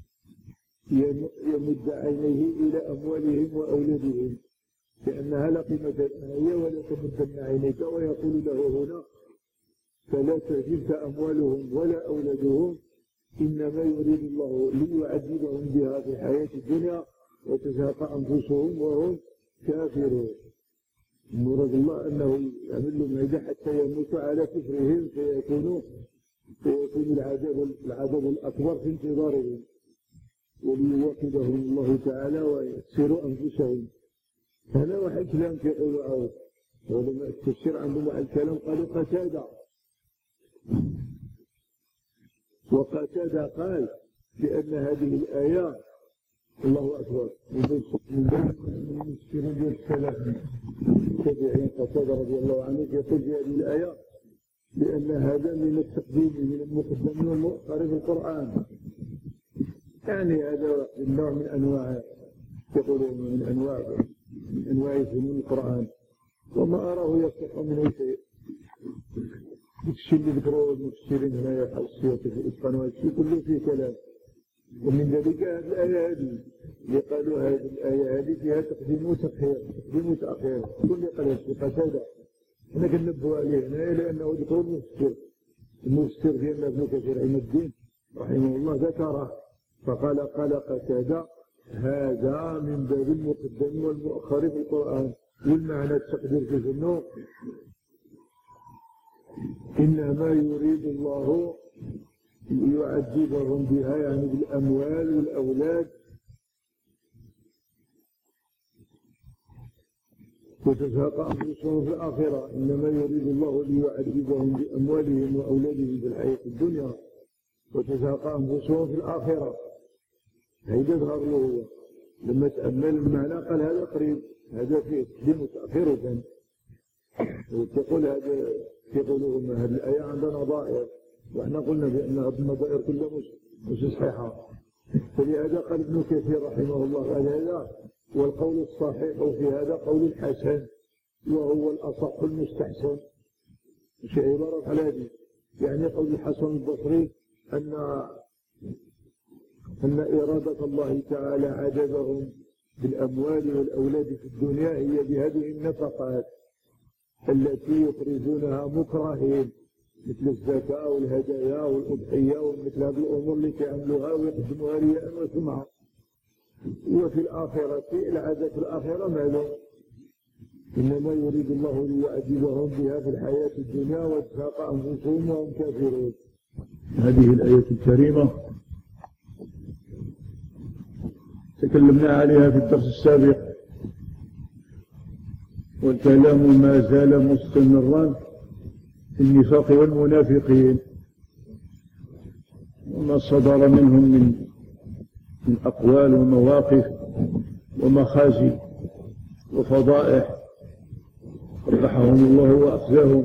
يمد عينيه إلى أموالهم وأولادهم، لأنها لا قيمة لها ولا تمدن عينيك، ويقول له هنا فلا تعجبك أموالهم ولا أولادهم إنما يريد الله ليعذبهم بها في الحياة الدنيا وتزهق أنفسهم وهم كافرون. مراد الله أنه يعمل لهم هذا حتى يموتوا على كفرهم فيكونوا فيكون العذاب العذاب الأكبر في انتظارهم، وليوقظهم الله تعالى ويسروا أنفسهم. هذا واحد كلام كيقولوا عاود، ولما التفسير عندهم واحد الكلام قالوا قتادة، وقتادة قال بأن هذه الآية الله أكبر من المفسرين ديال السلف التابعين قتادة رضي الله عنه يقول في هذه الآية لأن هذا من التقديم من المقدم والمؤخر في القرآن، يعني هذا نوع من أنواع يقولون من أنواع من أنواع فنون القرآن، وما أراه يصح منه شيء. الشيء اللي ذكروه المفسرين هنا بحال السيوطي في الإتقان والشيء كله فيه كلام، ومن ذلك هذه الآية هذه اللي قالوا هذه الآية هذه فيها تقديم وتأخير، تقديم وتأخير، كل قال في قتادة هنا كنبهوا عليه هنا لأنه ذكر المفسر، المفسر ديالنا ابن كثير عين الدين رحمه الله ذكره فقال قال قتادة هذا من باب المقدم والمؤخر في القرآن، والمعنى التقدير في ذنه إنما يريد الله ليعذبهم بها يعني بالأموال والأولاد وتزهق أنفسهم في الآخرة، إنما يريد الله ليعذبهم بأموالهم وأولادهم في الحياة الدنيا وتزهق أنفسهم في الآخرة. هيدا ظهر له هو لما تأمل المعنى قال هذا قريب، هذا فيه تقديم وتأخير وكان وتقول هذا يقولون هذه الآية عندنا نظائر، وإحنا قلنا بأن هذه النظائر كلها مش مش صحيحة، فلهذا قال ابن كثير رحمه الله قال هذا والقول الصحيح في هذا قول الحسن وهو الأصح المستحسن، مش عبارة على هذه، يعني قول الحسن البصري أن أن إرادة الله تعالى عذبهم بالأموال والأولاد في الدنيا هي بهذه النفقات التي يخرجونها مكرهين مثل الزكاة والهدايا والأضحية ومثل هذه الأمور اللي يعملوها ويقدموها رياء وسمعة. وفي الآخرة العذاب في الآخرة معلوم، إنما يريد الله ليعذبهم بها في الحياة الدنيا وتزهق أنفسهم وهم كافرون. هذه الآية الكريمة تكلمنا عليها في الدرس السابق، والكلام ما زال مستمرا في النفاق والمنافقين وما صدر منهم من من أقوال ومواقف ومخازي وفضائح قبحهم الله وأخزاهم.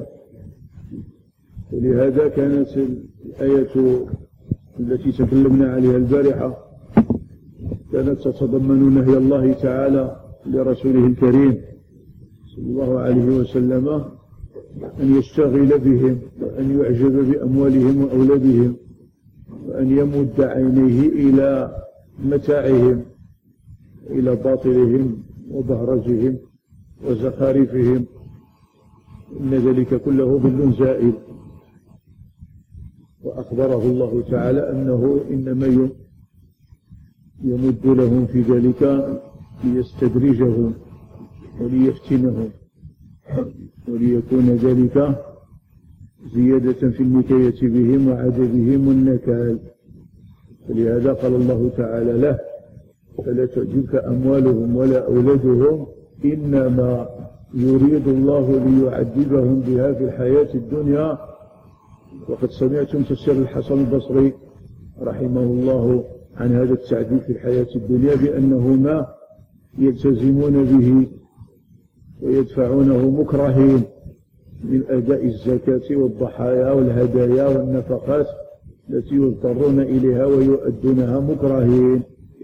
ولهذا كانت الآية التي تكلمنا عليها البارحة كانت تتضمن نهي الله تعالى لرسوله الكريم صلى الله عليه وسلم أن يشتغل بهم وأن يعجب بأموالهم وأولادهم وأن يمد عينيه إلى متاعهم إلى باطلهم وبهرجهم وزخارفهم، إن ذلك كله ظل زائل. وأخبره الله تعالى أنه إنما يمد لهم في ذلك ليستدرجهم وليفتنهم وليكون ذلك زيادة في النكاية بهم وعددهم والنكال. فلهذا قال الله تعالى له: فلا تعجبك أموالهم ولا أولادهم إنما يريد الله ليعذبهم بها في الحياة الدنيا. وقد سمعتم تفسير الحسن البصري رحمه الله عن هذا التعذيب في الحياة الدنيا بأنهما يلتزمون به ويدفعونه مكرهين من أداء الزكاة والضحايا والهدايا والنفقات التي يضطرون إليها ويؤدونها مكرهين،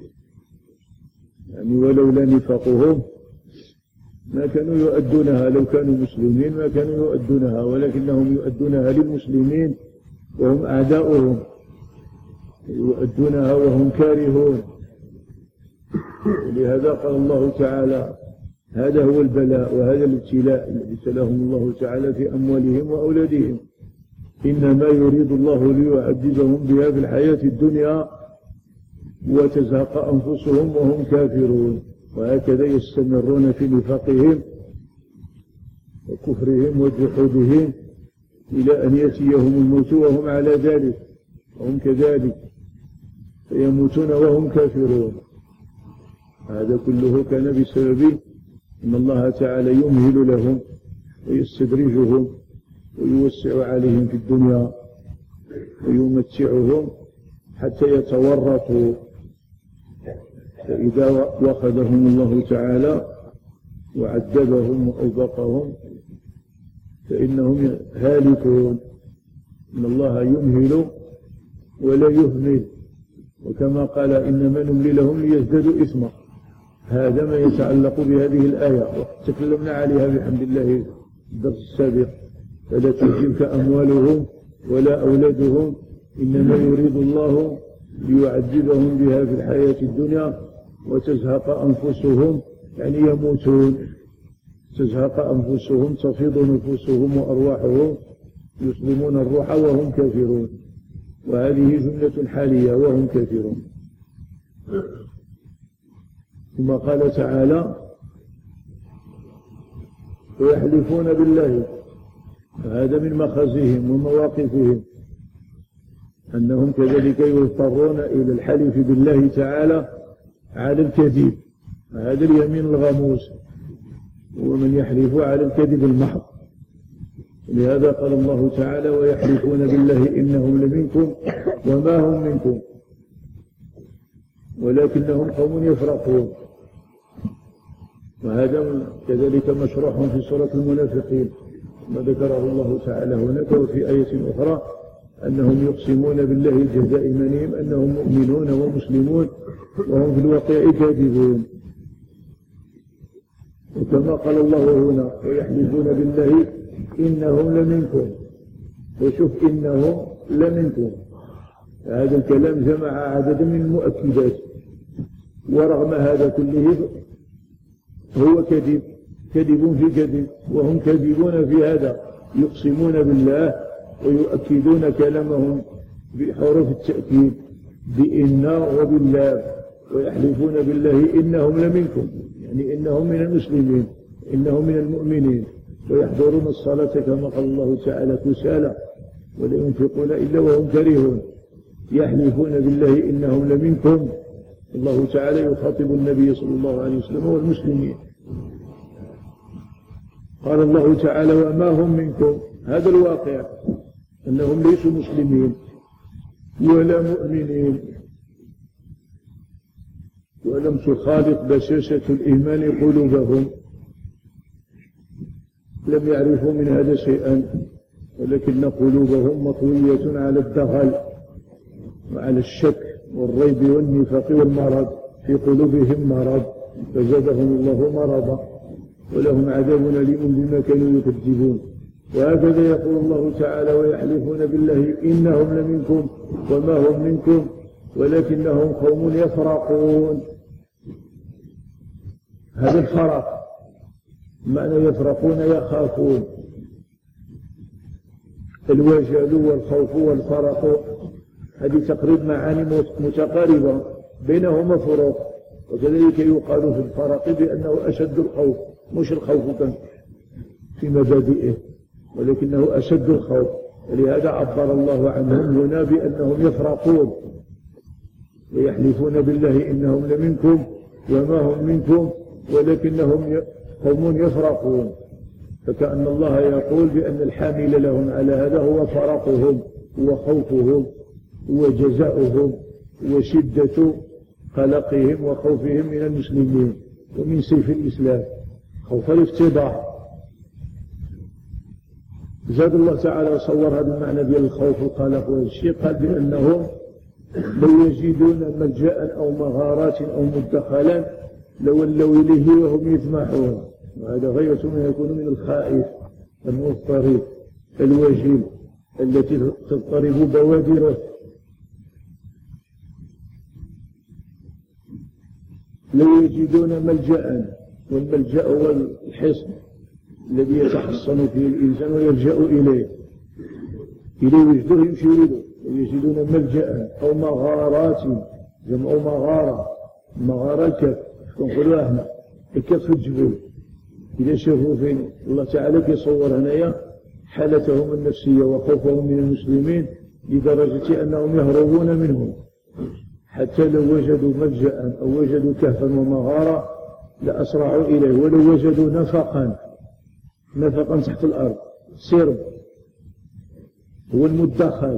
يعني ولولا نفاقهم ما كانوا يؤدونها، لو كانوا مسلمين ما كانوا يؤدونها، ولكنهم يؤدونها للمسلمين وهم أعداؤهم، يؤدونها وهم كارهون. ولهذا قال الله تعالى: هذا هو البلاء وهذا الابتلاء الذي ابتلاهم الله تعالى في أموالهم وأولادهم، إنما يريد الله ليعذبهم بها في الحياة الدنيا وتزهق أنفسهم وهم كافرون. وهكذا يستمرون في نفاقهم وكفرهم وجحودهم إلى أن يأتيهم الموت وهم على ذلك، وهم كذلك فيموتون وهم كافرون. هذا كله كان بسبب أن الله تعالى يمهل لهم ويستدرجهم ويوسع عليهم في الدنيا ويمتعهم حتى يتورطوا، فإذا وخذهم الله تعالى وعذبهم وأوبقهم فإنهم هالكون. إن الله يمهل ولا يهمل، وكما قال: إنما نملي لهم ليزدادوا إثما. هذا ما يتعلق بهذه الآية، وتكلمنا عليها بحمد الله في الدرس السابق: فلا تعجبك أموالهم ولا أولادهم إنما يريد الله ليعذبهم بها في الحياة الدنيا وتزهق أنفسهم، يعني يموتون، تزهق أنفسهم، تفيض نفوسهم وأرواحهم، يسلمون الروح وهم كافرون. وهذه جملة حالية وهم كافرون. ثم قال تعالى: ويحلفون بالله. هذا من مخازيهم ومواقفهم أنهم كذلك يضطرون إلى الحلف بالله تعالى على الكذب، هذا اليمين الغموس، ومن يحلف على الكذب المحض. لهذا قال الله تعالى: ويحلفون بالله إنهم لمنكم وما هم منكم ولكنهم قوم يفرقون. وهذا كذلك مشروح في سورة المنافقين، ما ذكره الله تعالى هناك وفي آية أخرى أنهم يقسمون بالله جهد أيمانهم أنهم مؤمنون ومسلمون وهم في الواقع كاذبون. وكما قال الله هنا: ويحلفون بالله إنهم لمنكم. وشوف إنهم لمنكم، هذا الكلام جمع عددا من المؤكدات، ورغم هذا كله هو كذب، كذب في كذب، وهم كذبون في هذا، يقسمون بالله ويؤكدون كلامهم بحروف التأكيد بإن وبالله، ويحلفون بالله إنهم لمنكم، يعني إنهم من المسلمين، إنهم من المؤمنين، ويحضرون الصلاة كما قال الله تعالى: كسالى ولا ينفقون إلا وهم كرهون. يحلفون بالله إنهم لمنكم. الله تعالى يخاطب النبي صلى الله عليه وسلم والمسلمين. قال الله تعالى: وما هم منكم. هذا الواقع أنهم ليسوا مسلمين ولا مؤمنين، ولم تخالط بشاشة الإيمان قلوبهم، لم يعرفوا من هذا شيئا، ولكن قلوبهم مطوية على الدغل وعلى الشك والريب والنفاق والمرض، في قلوبهم مرض فزادهم الله مرضا ولهم عذاب أليم بما كانوا يكذبون. وهكذا يقول الله تعالى: ويحلفون بالله إنهم لمنكم وما هم منكم ولكنهم قوم يفرقون. هذا الفرق معنى يفرقون، يخافون. الوجل والخوف والفرق هذه تقريب معاني متقاربة، بينهما فروق. وكذلك يقال في الفرق بأنه أشد الخوف، مش الخوف كان في مبادئه ولكنه أشد الخوف. ولهذا عبر الله عنهم هنا بأنهم يفرقون ويحلفون بالله إنهم لمنكم وما هم منكم ولكنهم قوم يفرقون. فكأن الله يقول بأن الحامل لهم على هذا هو فرقهم وخوفهم وجزاؤهم وشدة قلقهم وخوفهم من المسلمين ومن سيف الإسلام، خوف الافتضاح. زاد الله تعالى صور هذا المعنى ديال الخوف والقلق والشيء، قال بأنهم لو يجدون ملجأ أو مغارات أو مدخلا لولوا إليه وهم يجمحون. وهذا غاية ما يكون من الخائف المضطرب الوجل التي تضطرب بوادره. لو يجدون ملجأ، والملجأ هو الحصن الذي يتحصن فيه الإنسان ويلجأ إليه، إليه يجدوه يمشي إليه. يجدون ملجأ أو مغارات، جمع مغارة، مغارة كيف نقولوا احنا كيف في الجبل. إذا شافوا فين الله تعالى يصور هنايا حالتهم النفسية وخوفهم من المسلمين لدرجة أنهم يهربون منهم، حتى لو وجدوا ملجأ أو وجدوا كهفا ومغارة لأسرعوا إليه. ولو وجدوا نفقا، نفقا تحت الأرض، سرب هو المدخل،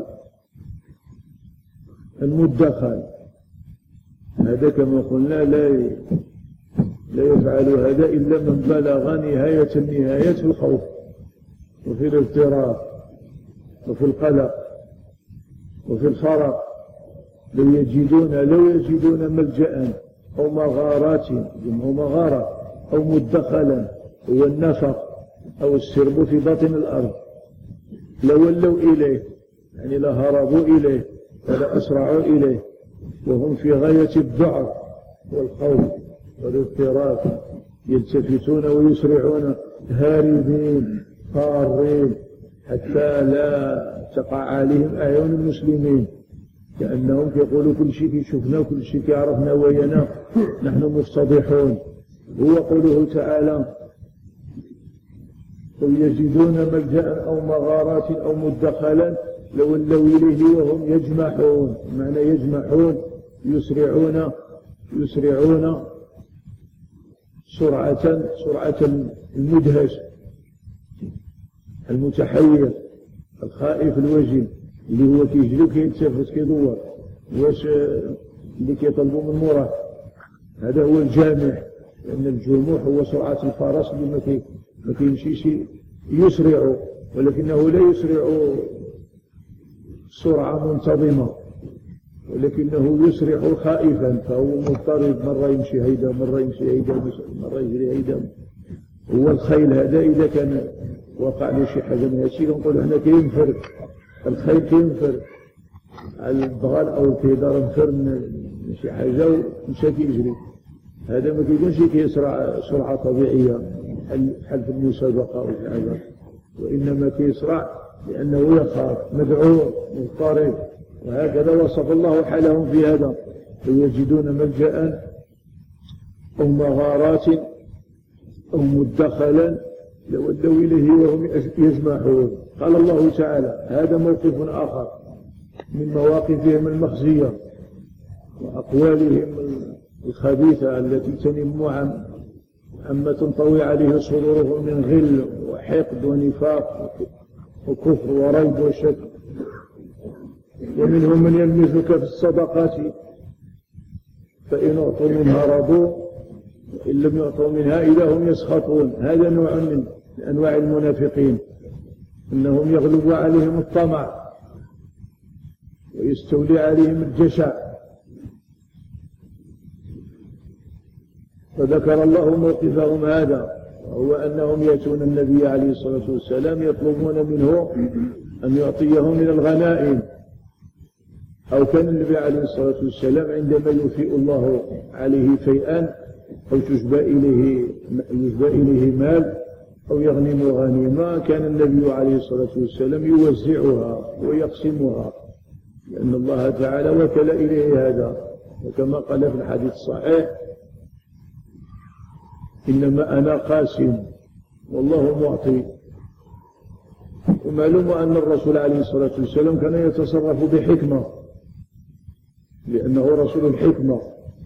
المدخل هذا كما قلنا لا لا يفعل هذا إلا من بلغ نهاية النهاية في الخوف وفي الاضطراب وفي القلق وفي الفرق. لو يجدون لو يجدون ملجأ أو مغارات، جمع مغارة، أو مدخلا هو النفق أو السرب في باطن الأرض، لولوا إليه يعني لهربوا إليه ولا أسرعوا إليه وهم في غاية الذعر والخوف والاضطراب، يلتفتون ويسرعون هاربين فارين حتى لا تقع عليهم أعين المسلمين، كأنهم يقولوا كل شيء شفنا كل شيء عرفنا ويانا نحن مفتضحون. هو قوله تعالى لو يجدون ملجأ أو مغارات أو مدخلا لولوا إليه وهم يجمحون. معنى يجمحون يسرعون يسرعون سرعة سرعة المدهش المتحير الخائف الوجل اللي هو كيجري كيتشافت كيدور واش اللي كيطلبوا من موراه. هذا هو الجامح، لأن الجموح هو سرعة الفرس اللي ما كيمشيش يسرع، ولكنه لا يسرع سرعة منتظمة، ولكنه يسرع خائفا، فهو مضطرب، مرة يمشي هيدا مرة يمشي هيدا مرة يجري هيدا. هو الخيل هذا إذا كان وقع له شي حاجة من هادشي نقول احنا كينفر الخيل، كينفر على البغال أو الكيدار نفر من شي حاجة ومشى كيجري. هذا ما كيكونش كيسرع سرعة طبيعية بحال في المسابقة أو في حاجة، وإنما كيسرع لأنه يخاف مذعور مضطرب. وهكذا وصف الله حالهم في هذا. لو يجدون ملجأ أو مغارات أو مدخلا لولوا إليه وهم يجمحون. قال الله تعالى هذا موقف آخر من مواقفهم المخزية وأقوالهم الخبيثة التي تنم عن عما تنطوي عليه صدورهم من غل وحقد ونفاق وكفر وريب وشك. ومنهم من يلمزك في الصدقات فإن أعطوا منها رضوا وإن لم يعطوا منها إذا هم يسخطون. هذا نوع من أنواع المنافقين، إنهم يغلب عليهم الطمع ويستولي عليهم الجشع. فذكر الله موقفهم هذا، وهو أنهم يأتون النبي عليه الصلاة والسلام يطلبون منه أن يعطيهم من الغنائم. أو كان النبي عليه الصلاة والسلام عندما يفيء الله عليه فيئا أو تجبى إليه, يجبى إليه مال أو يغنم غنيمة، كان النبي عليه الصلاة والسلام يوزعها ويقسمها، لأن الله تعالى وكل إليه هذا. وكما قال في الحديث الصحيح إنما أنا قاسم والله معطي. ومعلوم أن الرسول عليه الصلاة والسلام كان يتصرف بحكمة لأنه رسول الحكمة،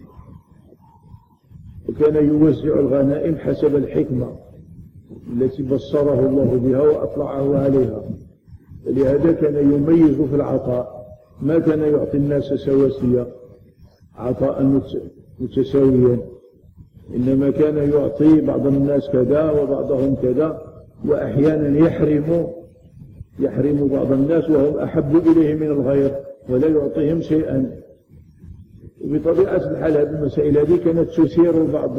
وكان يوزع الغنائم حسب الحكمة التي بصره الله بها وأطلعه عليها. لهذا كان يميز في العطاء، ما كان يعطي الناس سواسية عطاء متساويا، إنما كان يعطي بعض الناس كذا وبعضهم كذا، وأحيانا يحرم يحرم بعض الناس وهم أحب إليه من الغير ولا يعطيهم شيئا. وبطبيعة الحال هذه المسائل هذه كانت تثير بعض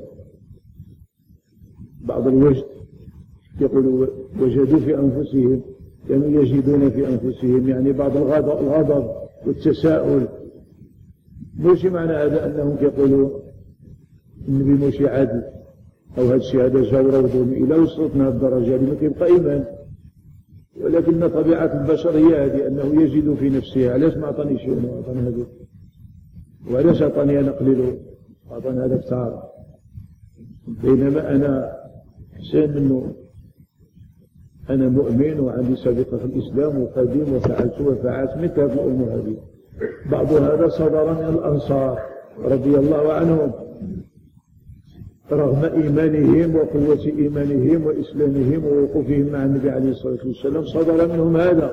بعض الوجد، يقولوا وجدوا في أنفسهم، كانوا يجدون في أنفسهم يعني بعض الغضب والتساؤل. مش معنى هذا أنهم يقولوا النبي مش عادل أو هذا الشيء هذا جاورة وظلم، إلى وصلتنا الدرجة هذه ما كيبقى إيمان، ولكن طبيعة البشر هي هذه أنه يجد في نفسه علاش ما أعطاني شيء وأعطاني هذا، وعلاش أعطاني أنا قليل وأعطاني هذا كثار، بينما أنا حسين منه، أنا مؤمن وعندي سابقة في الإسلام وقديم وفعلت وفعلت مثل هذه الأمور هذه. بعض هذا صدر من الأنصار رضي الله عنهم رغم إيمانهم وقوة إيمانهم وإسلامهم ووقوفهم مع النبي عليه الصلاة والسلام، صدر منهم هذا.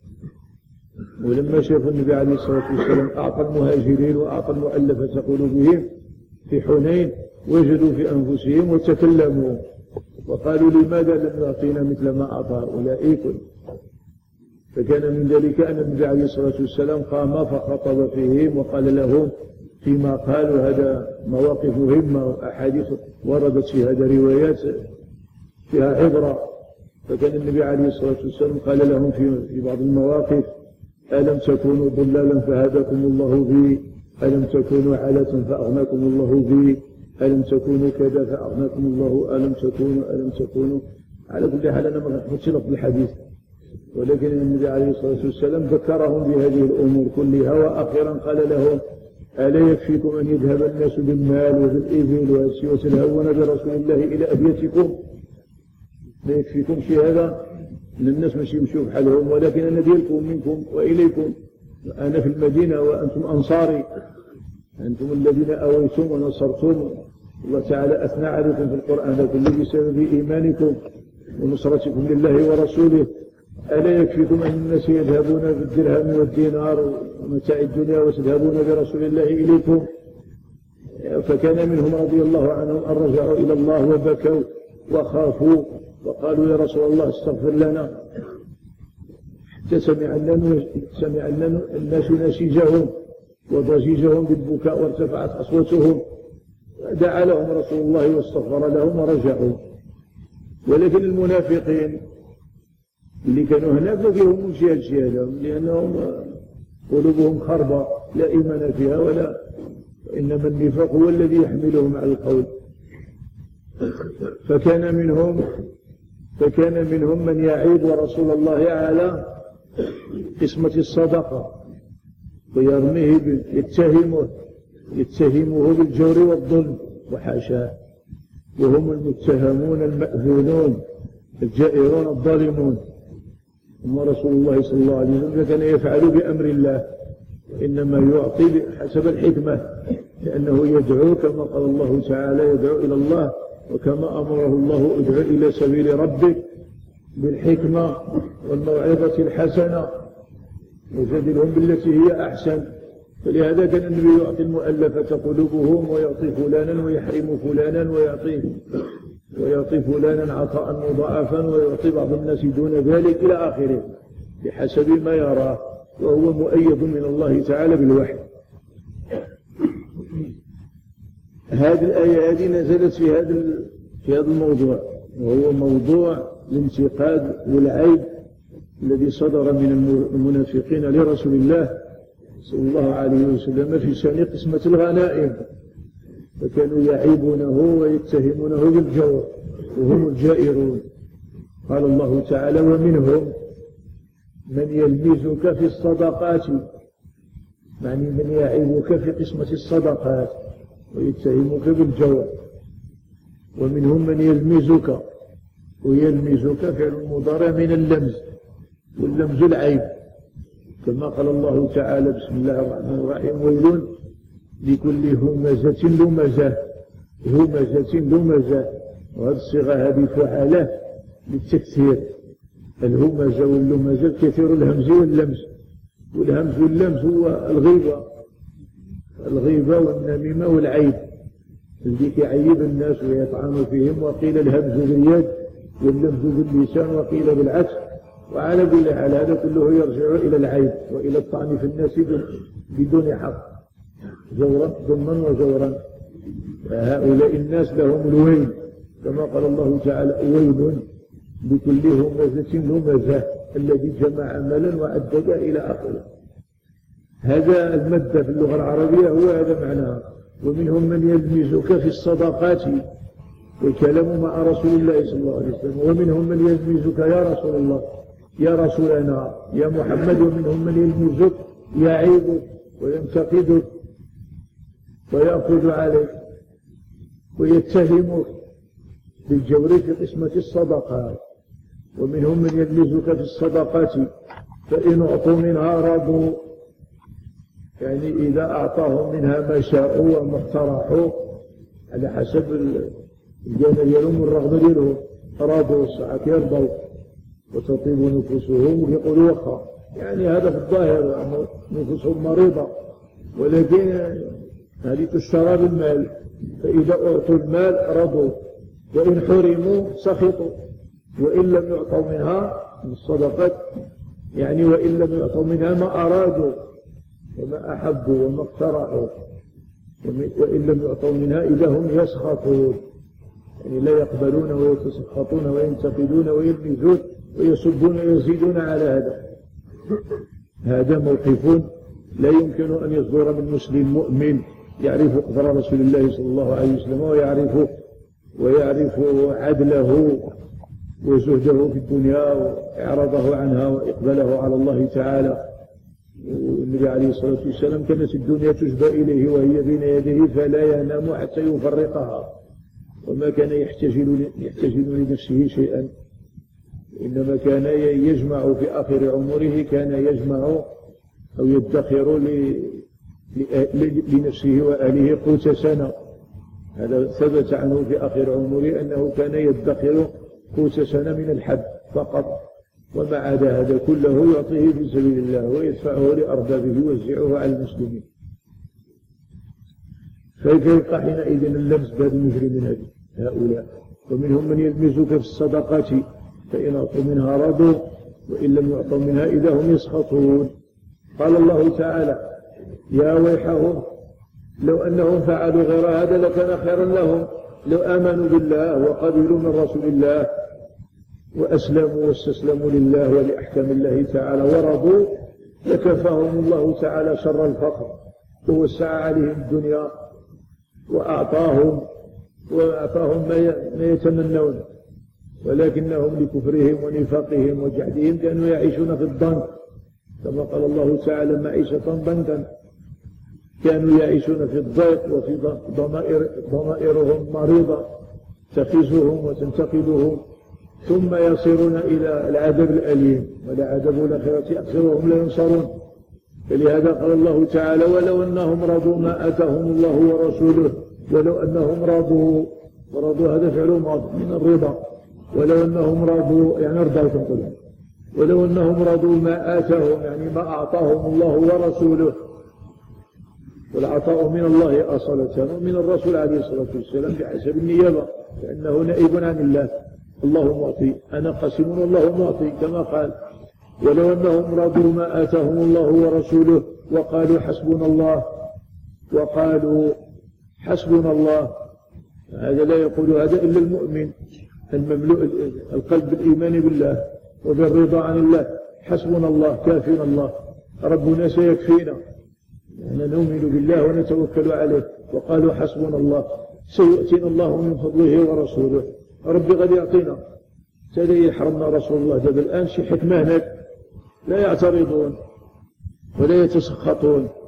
ولما شافوا النبي عليه الصلاة والسلام أعطى المهاجرين وأعطى المؤلفة قلوبهم في حنين، وجدوا في أنفسهم وتكلموا وقالوا لماذا لم يعطينا مثل ما أعطى أولئك. فكان من ذلك أن النبي عليه الصلاة والسلام قام فخطب فيهم وقال لهم فيما قالوا هذا مواقف مهمة وأحاديث وردت في هذا روايات فيها عبرة. فكان النبي عليه الصلاة والسلام قال لهم في بعض المواقف ألم تكونوا ضلالا فهداكم الله بي، ألم تكونوا عالة فأغناكم الله بي، ألم تكونوا كذا فأغناكم الله، ألم تكونوا ألم تكونوا. على كل حال أنا ما أحبش لفظ الحديث، ولكن النبي عليه الصلاة والسلام ذكرهم بهذه الأمور كلها، وأخيرا قال لهم ألا يكفيكم أن يذهب الناس بالمال وبالإبل والشيء وتلهون برسول الله إلى أبيتكم؟ لا يكفيكم شيء هذا؟ أن الناس مش يمشوا بحالهم، ولكن أنا ديالكم منكم وإليكم، أنا في المدينة وأنتم أنصاري، أنتم الذين أويتم ونصرتم. الله تعالى أثنى عليكم في القرآن كله بسبب إيمانكم ونصرتكم لله ورسوله. ألا يكفيكم أن الناس يذهبون بالدرهم والدينار ومتاع الدنيا وتذهبون برسول الله إليكم؟ فكان منهم رضي الله عنهم أن رجعوا إلى الله وبكوا وخافوا وقالوا يا رسول الله استغفر لنا. حتى سمع الناس نشيجهم وضجيجهم بالبكاء وارتفعت أصواتهم، دعا لهم رسول الله واستغفر لهم ورجعوا. ولكن المنافقين اللي كانوا هناك ما فيهم شيء هذا، لأنهم قلوبهم خربة لا إيمان فيها ولا، إنما النفاق هو الذي يحملهم على القول. فكان منهم فكان منهم من يعيب رسول الله على قسمة الصدقة ويرميه يتهمه يتهمه بالجور والظلم وحاشاه، وهم المتهمون المأذونون الجائرون الظالمون. أما رسول الله صلى الله عليه وسلم كان يفعل بأمر الله، إنما يعطي حسب الحكمة، لأنه يدعو كما قال الله تعالى يدعو إلى الله، وكما أمره الله ادعو إلى سبيل ربك بالحكمة والموعظة الحسنة وجادلهم بالتي هي أحسن. فلهذا كان النبي يعطي المؤلفة قلوبهم ويعطي فلانا ويحرم فلانا ويعطي ويعطي فلانا عطاء مضاعفا ويعطي بعض الناس دون ذلك إلى آخره بحسب ما يراه، وهو مؤيد من الله تعالى بالوحي. هذه الآية هذه نزلت في هذا في هذا الموضوع، وهو موضوع الانتقاد والعيب الذي صدر من المنافقين لرسول الله صلى الله عليه وسلم في شأن قسمة الغنائم، فكانوا يعيبونه ويتهمونه بالجور وهم الجائرون. قال الله تعالى ومنهم من يلمزك في الصدقات يعني من يعيبك في قسمة الصدقات ويتهمك بالجور، ومنهم من يلمزك، ويلمزك فعل المضارع من اللمز، واللمز العيب، كما قال الله تعالى بسم الله الرحمن الرحيم ويل لكل همزة لمزة، همزة لمزة، وهذه الصيغة هذه فعالة للتكثير، الهمزة واللمزة كثير الهمز واللمز، والهمز واللمز هو الغيبة، الغيبة والنميمة والعيب، اللي يعيب الناس ويطعن فيهم، وقيل الهمز باليد واللمز باللسان وقيل بالعكس، وعلى كل حال هذا كله يرجع إلى العيب وإلى الطعن في الناس بدون حق، زورا ضمنا وزورا. هؤلاء الناس لهم الويل، كما قال الله تعالى ويل لكل همزة لمزة الذي جمع مالا وعدد إلى آخره. هذا المادة في اللغة العربية هو هذا معناها. ومنهم من يلمزك في الصدقات، والكلام مع رسول الله صلى الله عليه وسلم، ومنهم من يلمزك يا رسول الله يا رسولنا يا محمد، ومنهم من يلمزك يعيبك وينتقدك ويأخذ عليك ويتهمك بالجور في قسمة الصدقات. ومنهم من يلمزك في الصدقات فإن أعطوا منها رضوا، يعني إذا أعطاهم منها ما شاءوا وما اقترحوا على حسب الجانب ديالهم والرغبة ديالهم، رضوا الساعة يرضوا وتطيب نفوسهم ويقولوا وخا، يعني هذا في الظاهر نفوسهم مريضة، ولكن هذه تشترى بالمال، فإذا أعطوا المال رضوا، وإن حرموا سخطوا، وإن لم يعطوا منها من الصدقات، يعني وإن لم يعطوا منها ما أرادوا وما أحبوا وما اقترحوا، وإن لم يعطوا منها إذا هم يسخطون، يعني لا يقبلون ويتسخطون وينتقدون ويلمزون ويسبون ويزيدون على هذا. هذا موقف لا يمكن أن يصدر من مسلم مؤمن يعرف قدر رسول الله صلى الله عليه وسلم ويعرف ويعرف عدله وزهده في الدنيا وإعراضه عنها وإقباله على الله تعالى. والنبي عليه الصلاة والسلام كانت الدنيا تجبى إليه وهي بين يديه فلا ينام حتى يفرقها، وما كان يحتجل, يحتجل لنفسه شيئا، إنما كان يجمع في آخر عمره، كان يجمع أو يدخر لنفسه وأهله قوت سنة. هذا ثبت عنه في آخر عمره أنه كان يدخر قوت سنة من الحب فقط، وما عدا هذا كله يعطيه في سبيل الله ويدفعه لأربابه ويوزعه على المسلمين. كيف يبقى حينئذ اللمس بهذا المجرمين هؤلاء؟ ومنهم من يلمزك في الصدقات فإن أعطوا منها رضوا وإن لم يعطوا منها إذا هم يسخطون. قال الله تعالى يا ويحهم لو أنهم فعلوا غير هذا لكان خيرا لهم، لو آمنوا بالله وقبلوا من رسول الله وأسلموا واستسلموا لله ولأحكام الله تعالى ورضوا لكفاهم الله تعالى شر الفقر ووسع عليهم الدنيا وأعطاهم وأعطاهم ما يتمنون، ولكنهم لكفرهم ونفاقهم وجحدهم كانوا يعيشون في الضنك، كما قال الله تعالى معيشة ضنكا، كانوا يعيشون في الضيق وفي ضمائر ضمائرهم مريضة تخيزهم وتنتقدهم، ثم يصيرون إلى العذاب الأليم، والعذاب الآخرة أكثرهم لا ينصرون. فلهذا قال الله تعالى ولو أنهم رضوا ما آتاهم الله ورسوله، ولو أنهم رضوا، ورضوا هذا فعل ماضي من الرضا، ولو أنهم رضوا يعني رضوا تنقلهم، ولو أنهم رضوا ما آتاهم يعني ما أعطاهم الله ورسوله، والعطاء من الله أصالة ومن الرسول عليه الصلاة والسلام بحسب النيابة، لأنه نائب عن الله، الله معطي أنا قسم والله معطي كما قال ولو أنهم رضوا ما آتاهم الله ورسوله وقالوا حسبنا الله، وقالوا حسبنا الله. هذا لا يقول هذا إلا المؤمن المملوء القلب بالإيمان بالله وبالرضا عن الله، حسبنا الله كافينا الله ربنا سيكفينا، نحن نؤمن بالله ونتوكل عليه. وقالوا حسبنا الله سيؤتينا الله من فضله ورسوله، ربي قد يعطينا. سيدي يحرمنا رسول الله هذا الآن شي حكمة هناك لا يعترضون ولا يتسخطون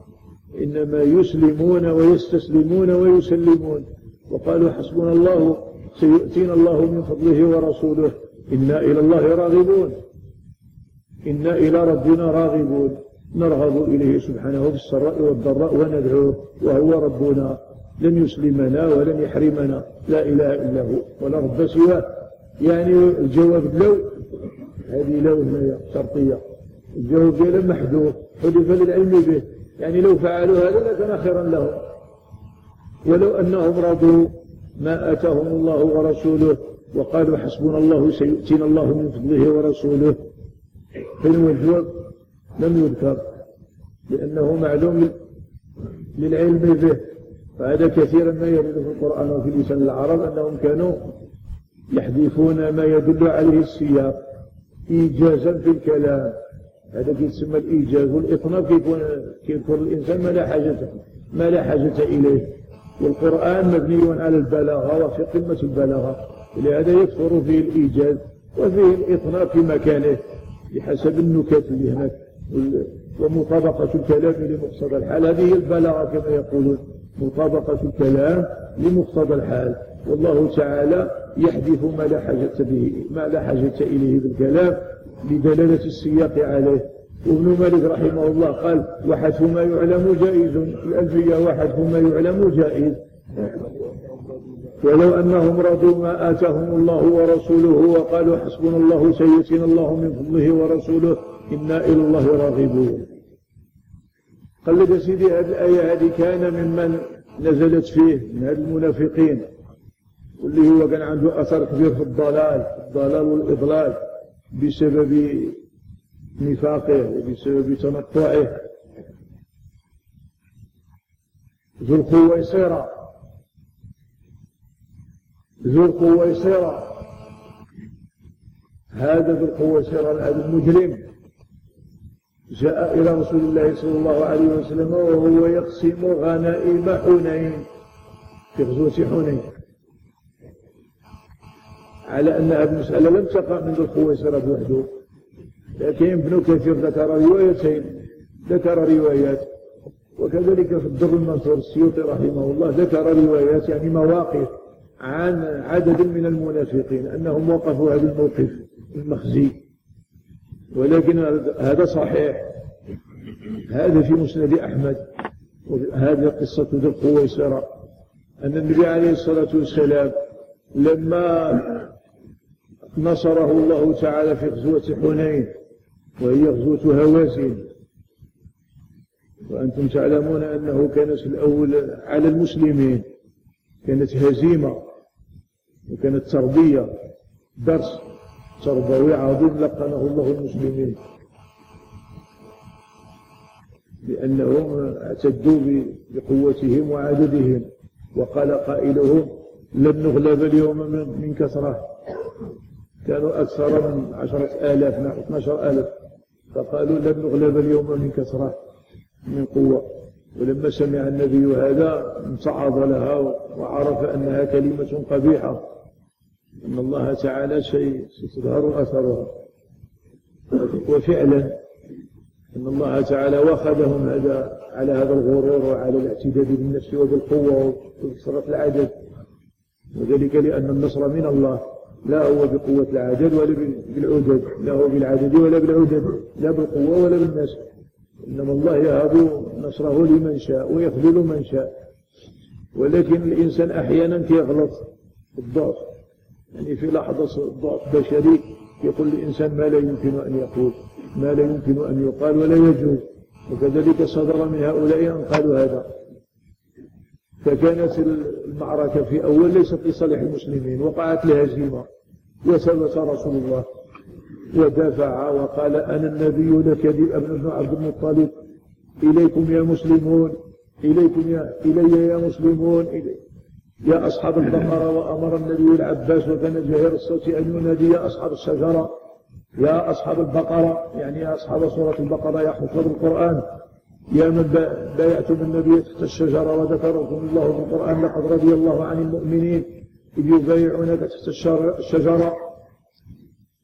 إنما يسلمون ويستسلمون ويسلمون، وقالوا حسبنا الله سيؤتينا الله من فضله ورسوله إنا إلى الله راغبون، إنا إلى ربنا راغبون، نرغب إليه سبحانه بالسراء والضراء وندعوه وهو ربنا، لن يسلمنا ولن يحرمنا، لا إله إلا هو ولا رب سواه. يعني الجواب لو، هذه لو هنا شرطية، الجواب ديالها محذوف حذف للعلم به، يعني لو فعلوا هذا لكان خيرا لهم. ولو أنهم رضوا ما آتاهم الله ورسوله وقالوا حسبنا الله سيؤتينا الله من فضله ورسوله، فين هو الجواب؟ لم يذكر، لأنه معلوم للعلم به. فهذا كثيرا ما يرد في القرآن وفي لسان العرب أنهم كانوا يحذفون ما يدل عليه السياق إيجازا في الكلام، هذا يسمى الإيجاز. والإطناب كيكون كيكون الإنسان ما لا حاجة ما لا حاجة إليه، والقرآن مبني على البلاغة وفي قمة البلاغة، ولهذا يكثر فيه الإيجاز وفيه الإطناب في مكانه بحسب النكات اللي هناك ومطابقة الكلام لمقتضى الحال. هذه البلاغة كما يقولون، مطابقة الكلام لمقتضى الحال. والله تعالى يحذف ما لا حاجة به ما لا حاجة إليه بالكلام لدلالة السياق عليه. وابن مالك رحمه الله قال وحذف ما يعلم جائز، الألفية وحذف ما يعلم جائز. ولو أنهم رضوا ما آتاهم الله ورسوله وقالوا حسبنا الله سيؤتينا الله من فضله ورسوله إنا إلى الله راغبون. قال لك سيدي هذه الآية هذه كان ممن نزلت فيه من هذه المنافقين، واللي هو كان عنده أثر كبير في الضلال الضلال والإضلال بسبب نفاقه وبسبب تنطعه. ذو الخويصرة ذو الخويصرة هذا ذو الخويصرة هذا المجرم جاء إلى رسول الله صلى الله عليه وسلم وهو يقسم غنائم حنين في غزوة حنين، على أن هذه المسألة لم تقع من ذو الخويصرة بوحده، لكن ابن كثير ذكر روايتين ذكر روايات، وكذلك في الدر المنصور السيوطي رحمه الله ذكر روايات يعني مواقف عن عدد من المنافقين أنهم وقفوا هذا الموقف المخزي. ولكن هذا صحيح، هذا في مسند أحمد، وهذه قصة ذي الخويصرة أن النبي عليه الصلاة والسلام لما نصره الله تعالى في غزوة حنين وهي غزوة هوازن، وأنتم تعلمون أنه كانت الأول على المسلمين كانت هزيمة وكانت تربية درس تربوي عظيم لقنه الله المسلمين، لأنهم اعتدوا بقوتهم وعددهم. وقال قائلهم لن نغلب اليوم من كثرة، كانوا أكثر من عشرة آلاف اثنى عشر آلاف، فقالوا لن نغلب اليوم من كثرة من قوة. ولما سمع النبي هذا امتعض لها وعرف أنها كلمة قبيحة، أن الله تعالى سيظهر أثرها. وفعلا أن الله تعالى واخذهم هذا على هذا الغرور وعلى الاعتداد بالنفس وبالقوة وبكثرة العدد، وذلك لأن النصر من الله، لا هو بقوة العدد ولا بالعدد، لا هو بالعدد ولا بالعدد، لا بالقوة ولا بالنسب، إنما الله يهب نصره لمن شاء ويخذل من شاء. ولكن الإنسان أحيانا كيغلط الضعف، يعني في لحظة ضعف بشري يقول الإنسان ما لا يمكن أن يقول، ما لا يمكن أن يقال ولا يجوز. وكذلك صدر من هؤلاء أن قالوا هذا. فكانت المعركة في أول ليست لصالح المسلمين، وقعت الهزيمة وثبت رسول الله ودافع وقال أنا النبي لكذب ابن عبد المطلب، إليكم يا مسلمون، إليكم يا إلي يا مسلمون، إلي يا أصحاب البقرة. وأمر النبي العباس وكان جاهر الصوت أن ينادي يا أصحاب الشجرة، يا أصحاب البقرة، يعني يا أصحاب سورة البقرة يا حفظ القرآن، يا من بايعتم النبي تحت الشجرة وذكركم الله في القرآن لقد رضي الله عن المؤمنين إذ يبايعونك تحت الشجرة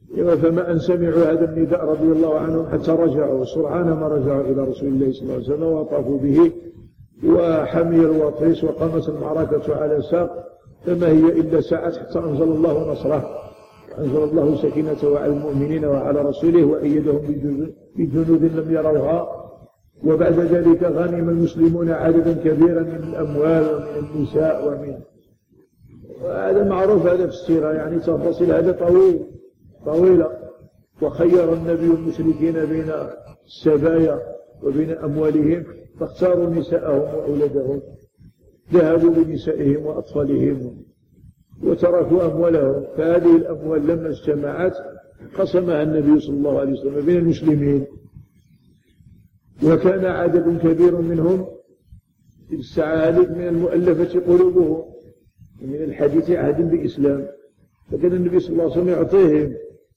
فما أن سمعوا هذا النداء رضي الله عنهم حتى رجعوا سرعان ما رجعوا إلى رسول الله صلى الله عليه وسلم وطافوا به وحمي الوطيس وقامت المعركة على ساق، فما هي إلا ساعات حتى أنزل الله نصره، أنزل الله سكينته على المؤمنين وعلى رسوله وأيدهم بجنود لم يروها. وبعد ذلك غنم المسلمون عددا كبيرا من الأموال ومن النساء ومن، وهذا معروف هذا في السيرة، يعني تفاصيل هذا طويل طويلة. وخير النبي المشركين بين السبايا وبين أموالهم، فاختاروا نساءهم وأولادهم، ذهبوا بنسائهم وأطفالهم وتركوا أموالهم. فهذه الأموال لما اجتمعت قسمها النبي صلى الله عليه وسلم بين المسلمين، وكان عدد كبير منهم في الساعة من المؤلفة قلوبهم من الحديث عهد بإسلام، فكان النبي صلى الله عليه وسلم يعطيهم،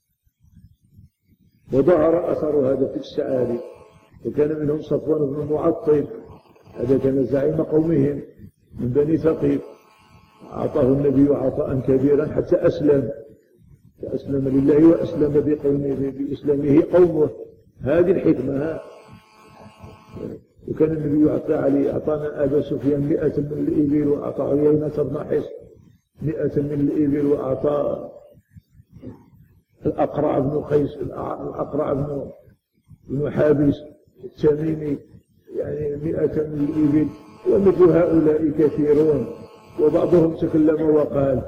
وظهر أثر هذا في السعادة. وكان منهم صفوان بن المعطل، هذا كان زعيم قومهم من بني ثقيف، أعطاه النبي عطاء كبيرا حتى أسلم، فأسلم لله وأسلم بقومه بإسلامه قومه. هذه الحكمة. وكان النبي يعطي علي، أعطانا أبا سفيان مئة من الإبل، وأعطى عيينة بن حصن مئة من الإبل، وأعطى الأقرع بن قيس الأقرع بن بن حابس التميمي يعني مئة من الإبل. ومثل هؤلاء كثيرون. وبعضهم تكلم وقال: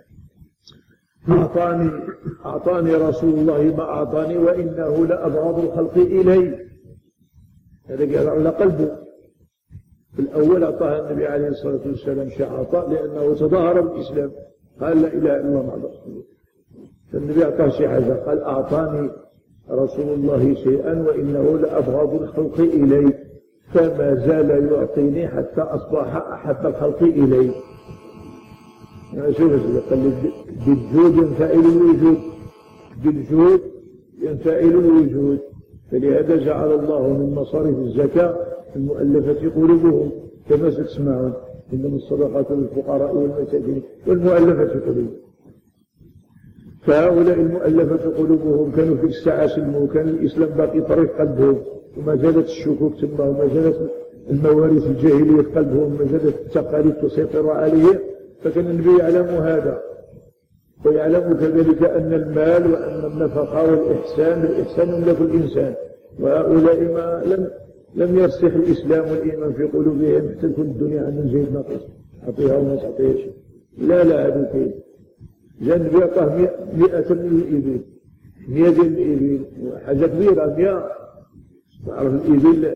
أعطاني أعطاني رسول الله ما أعطاني وإنه لأبغض الخلق إلي. هذا قال على قلبه. في الأول أعطاها النبي عليه الصلاة والسلام شيء عطاء لأنه تظاهر بالإسلام، قال لا إله إلا الله محمد رسول الله. فالنبي أعطاه شيء حاجة، قال: أعطاني رسول الله شيئا وإنه لأبغض الخلق إلي، فما زال يعطيني حتى أصبح أحب الخلق إلي. شوف قال: بالجود ينفعل الوجود، بالجود ينفعل الوجود. فلهذا جعل الله من مصارف الزكاة المؤلفة قلوبهم كما ستسمعون، إنما الصدقات للفقراء والمساكين والمؤلفة قلوبهم. فهؤلاء المؤلفة قلوبهم كانوا في الساعة سلموا، كان الإسلام باقي طريق قلبهم، وما زالت الشكوك تما، وما زالت الموارث الجاهلية في قلبهم، وما زالت التقاليد تسيطر عليه. فكان النبي يعلم هذا، ويعلم كذلك أن المال وأن النفقة والإحسان الإحسان يملك الإنسان. وهؤلاء ما لم لم يرسخ الإسلام والإيمان في قلوبهم حتى تكون الدنيا عندهم زي الناقص، أعطيها وما تعطيها شيء. لا لا هذا كيف جاء النبي أعطاه مئة من الإبل، مئة ديال الإبل حاجة كبيرة. مئة تعرف الإبل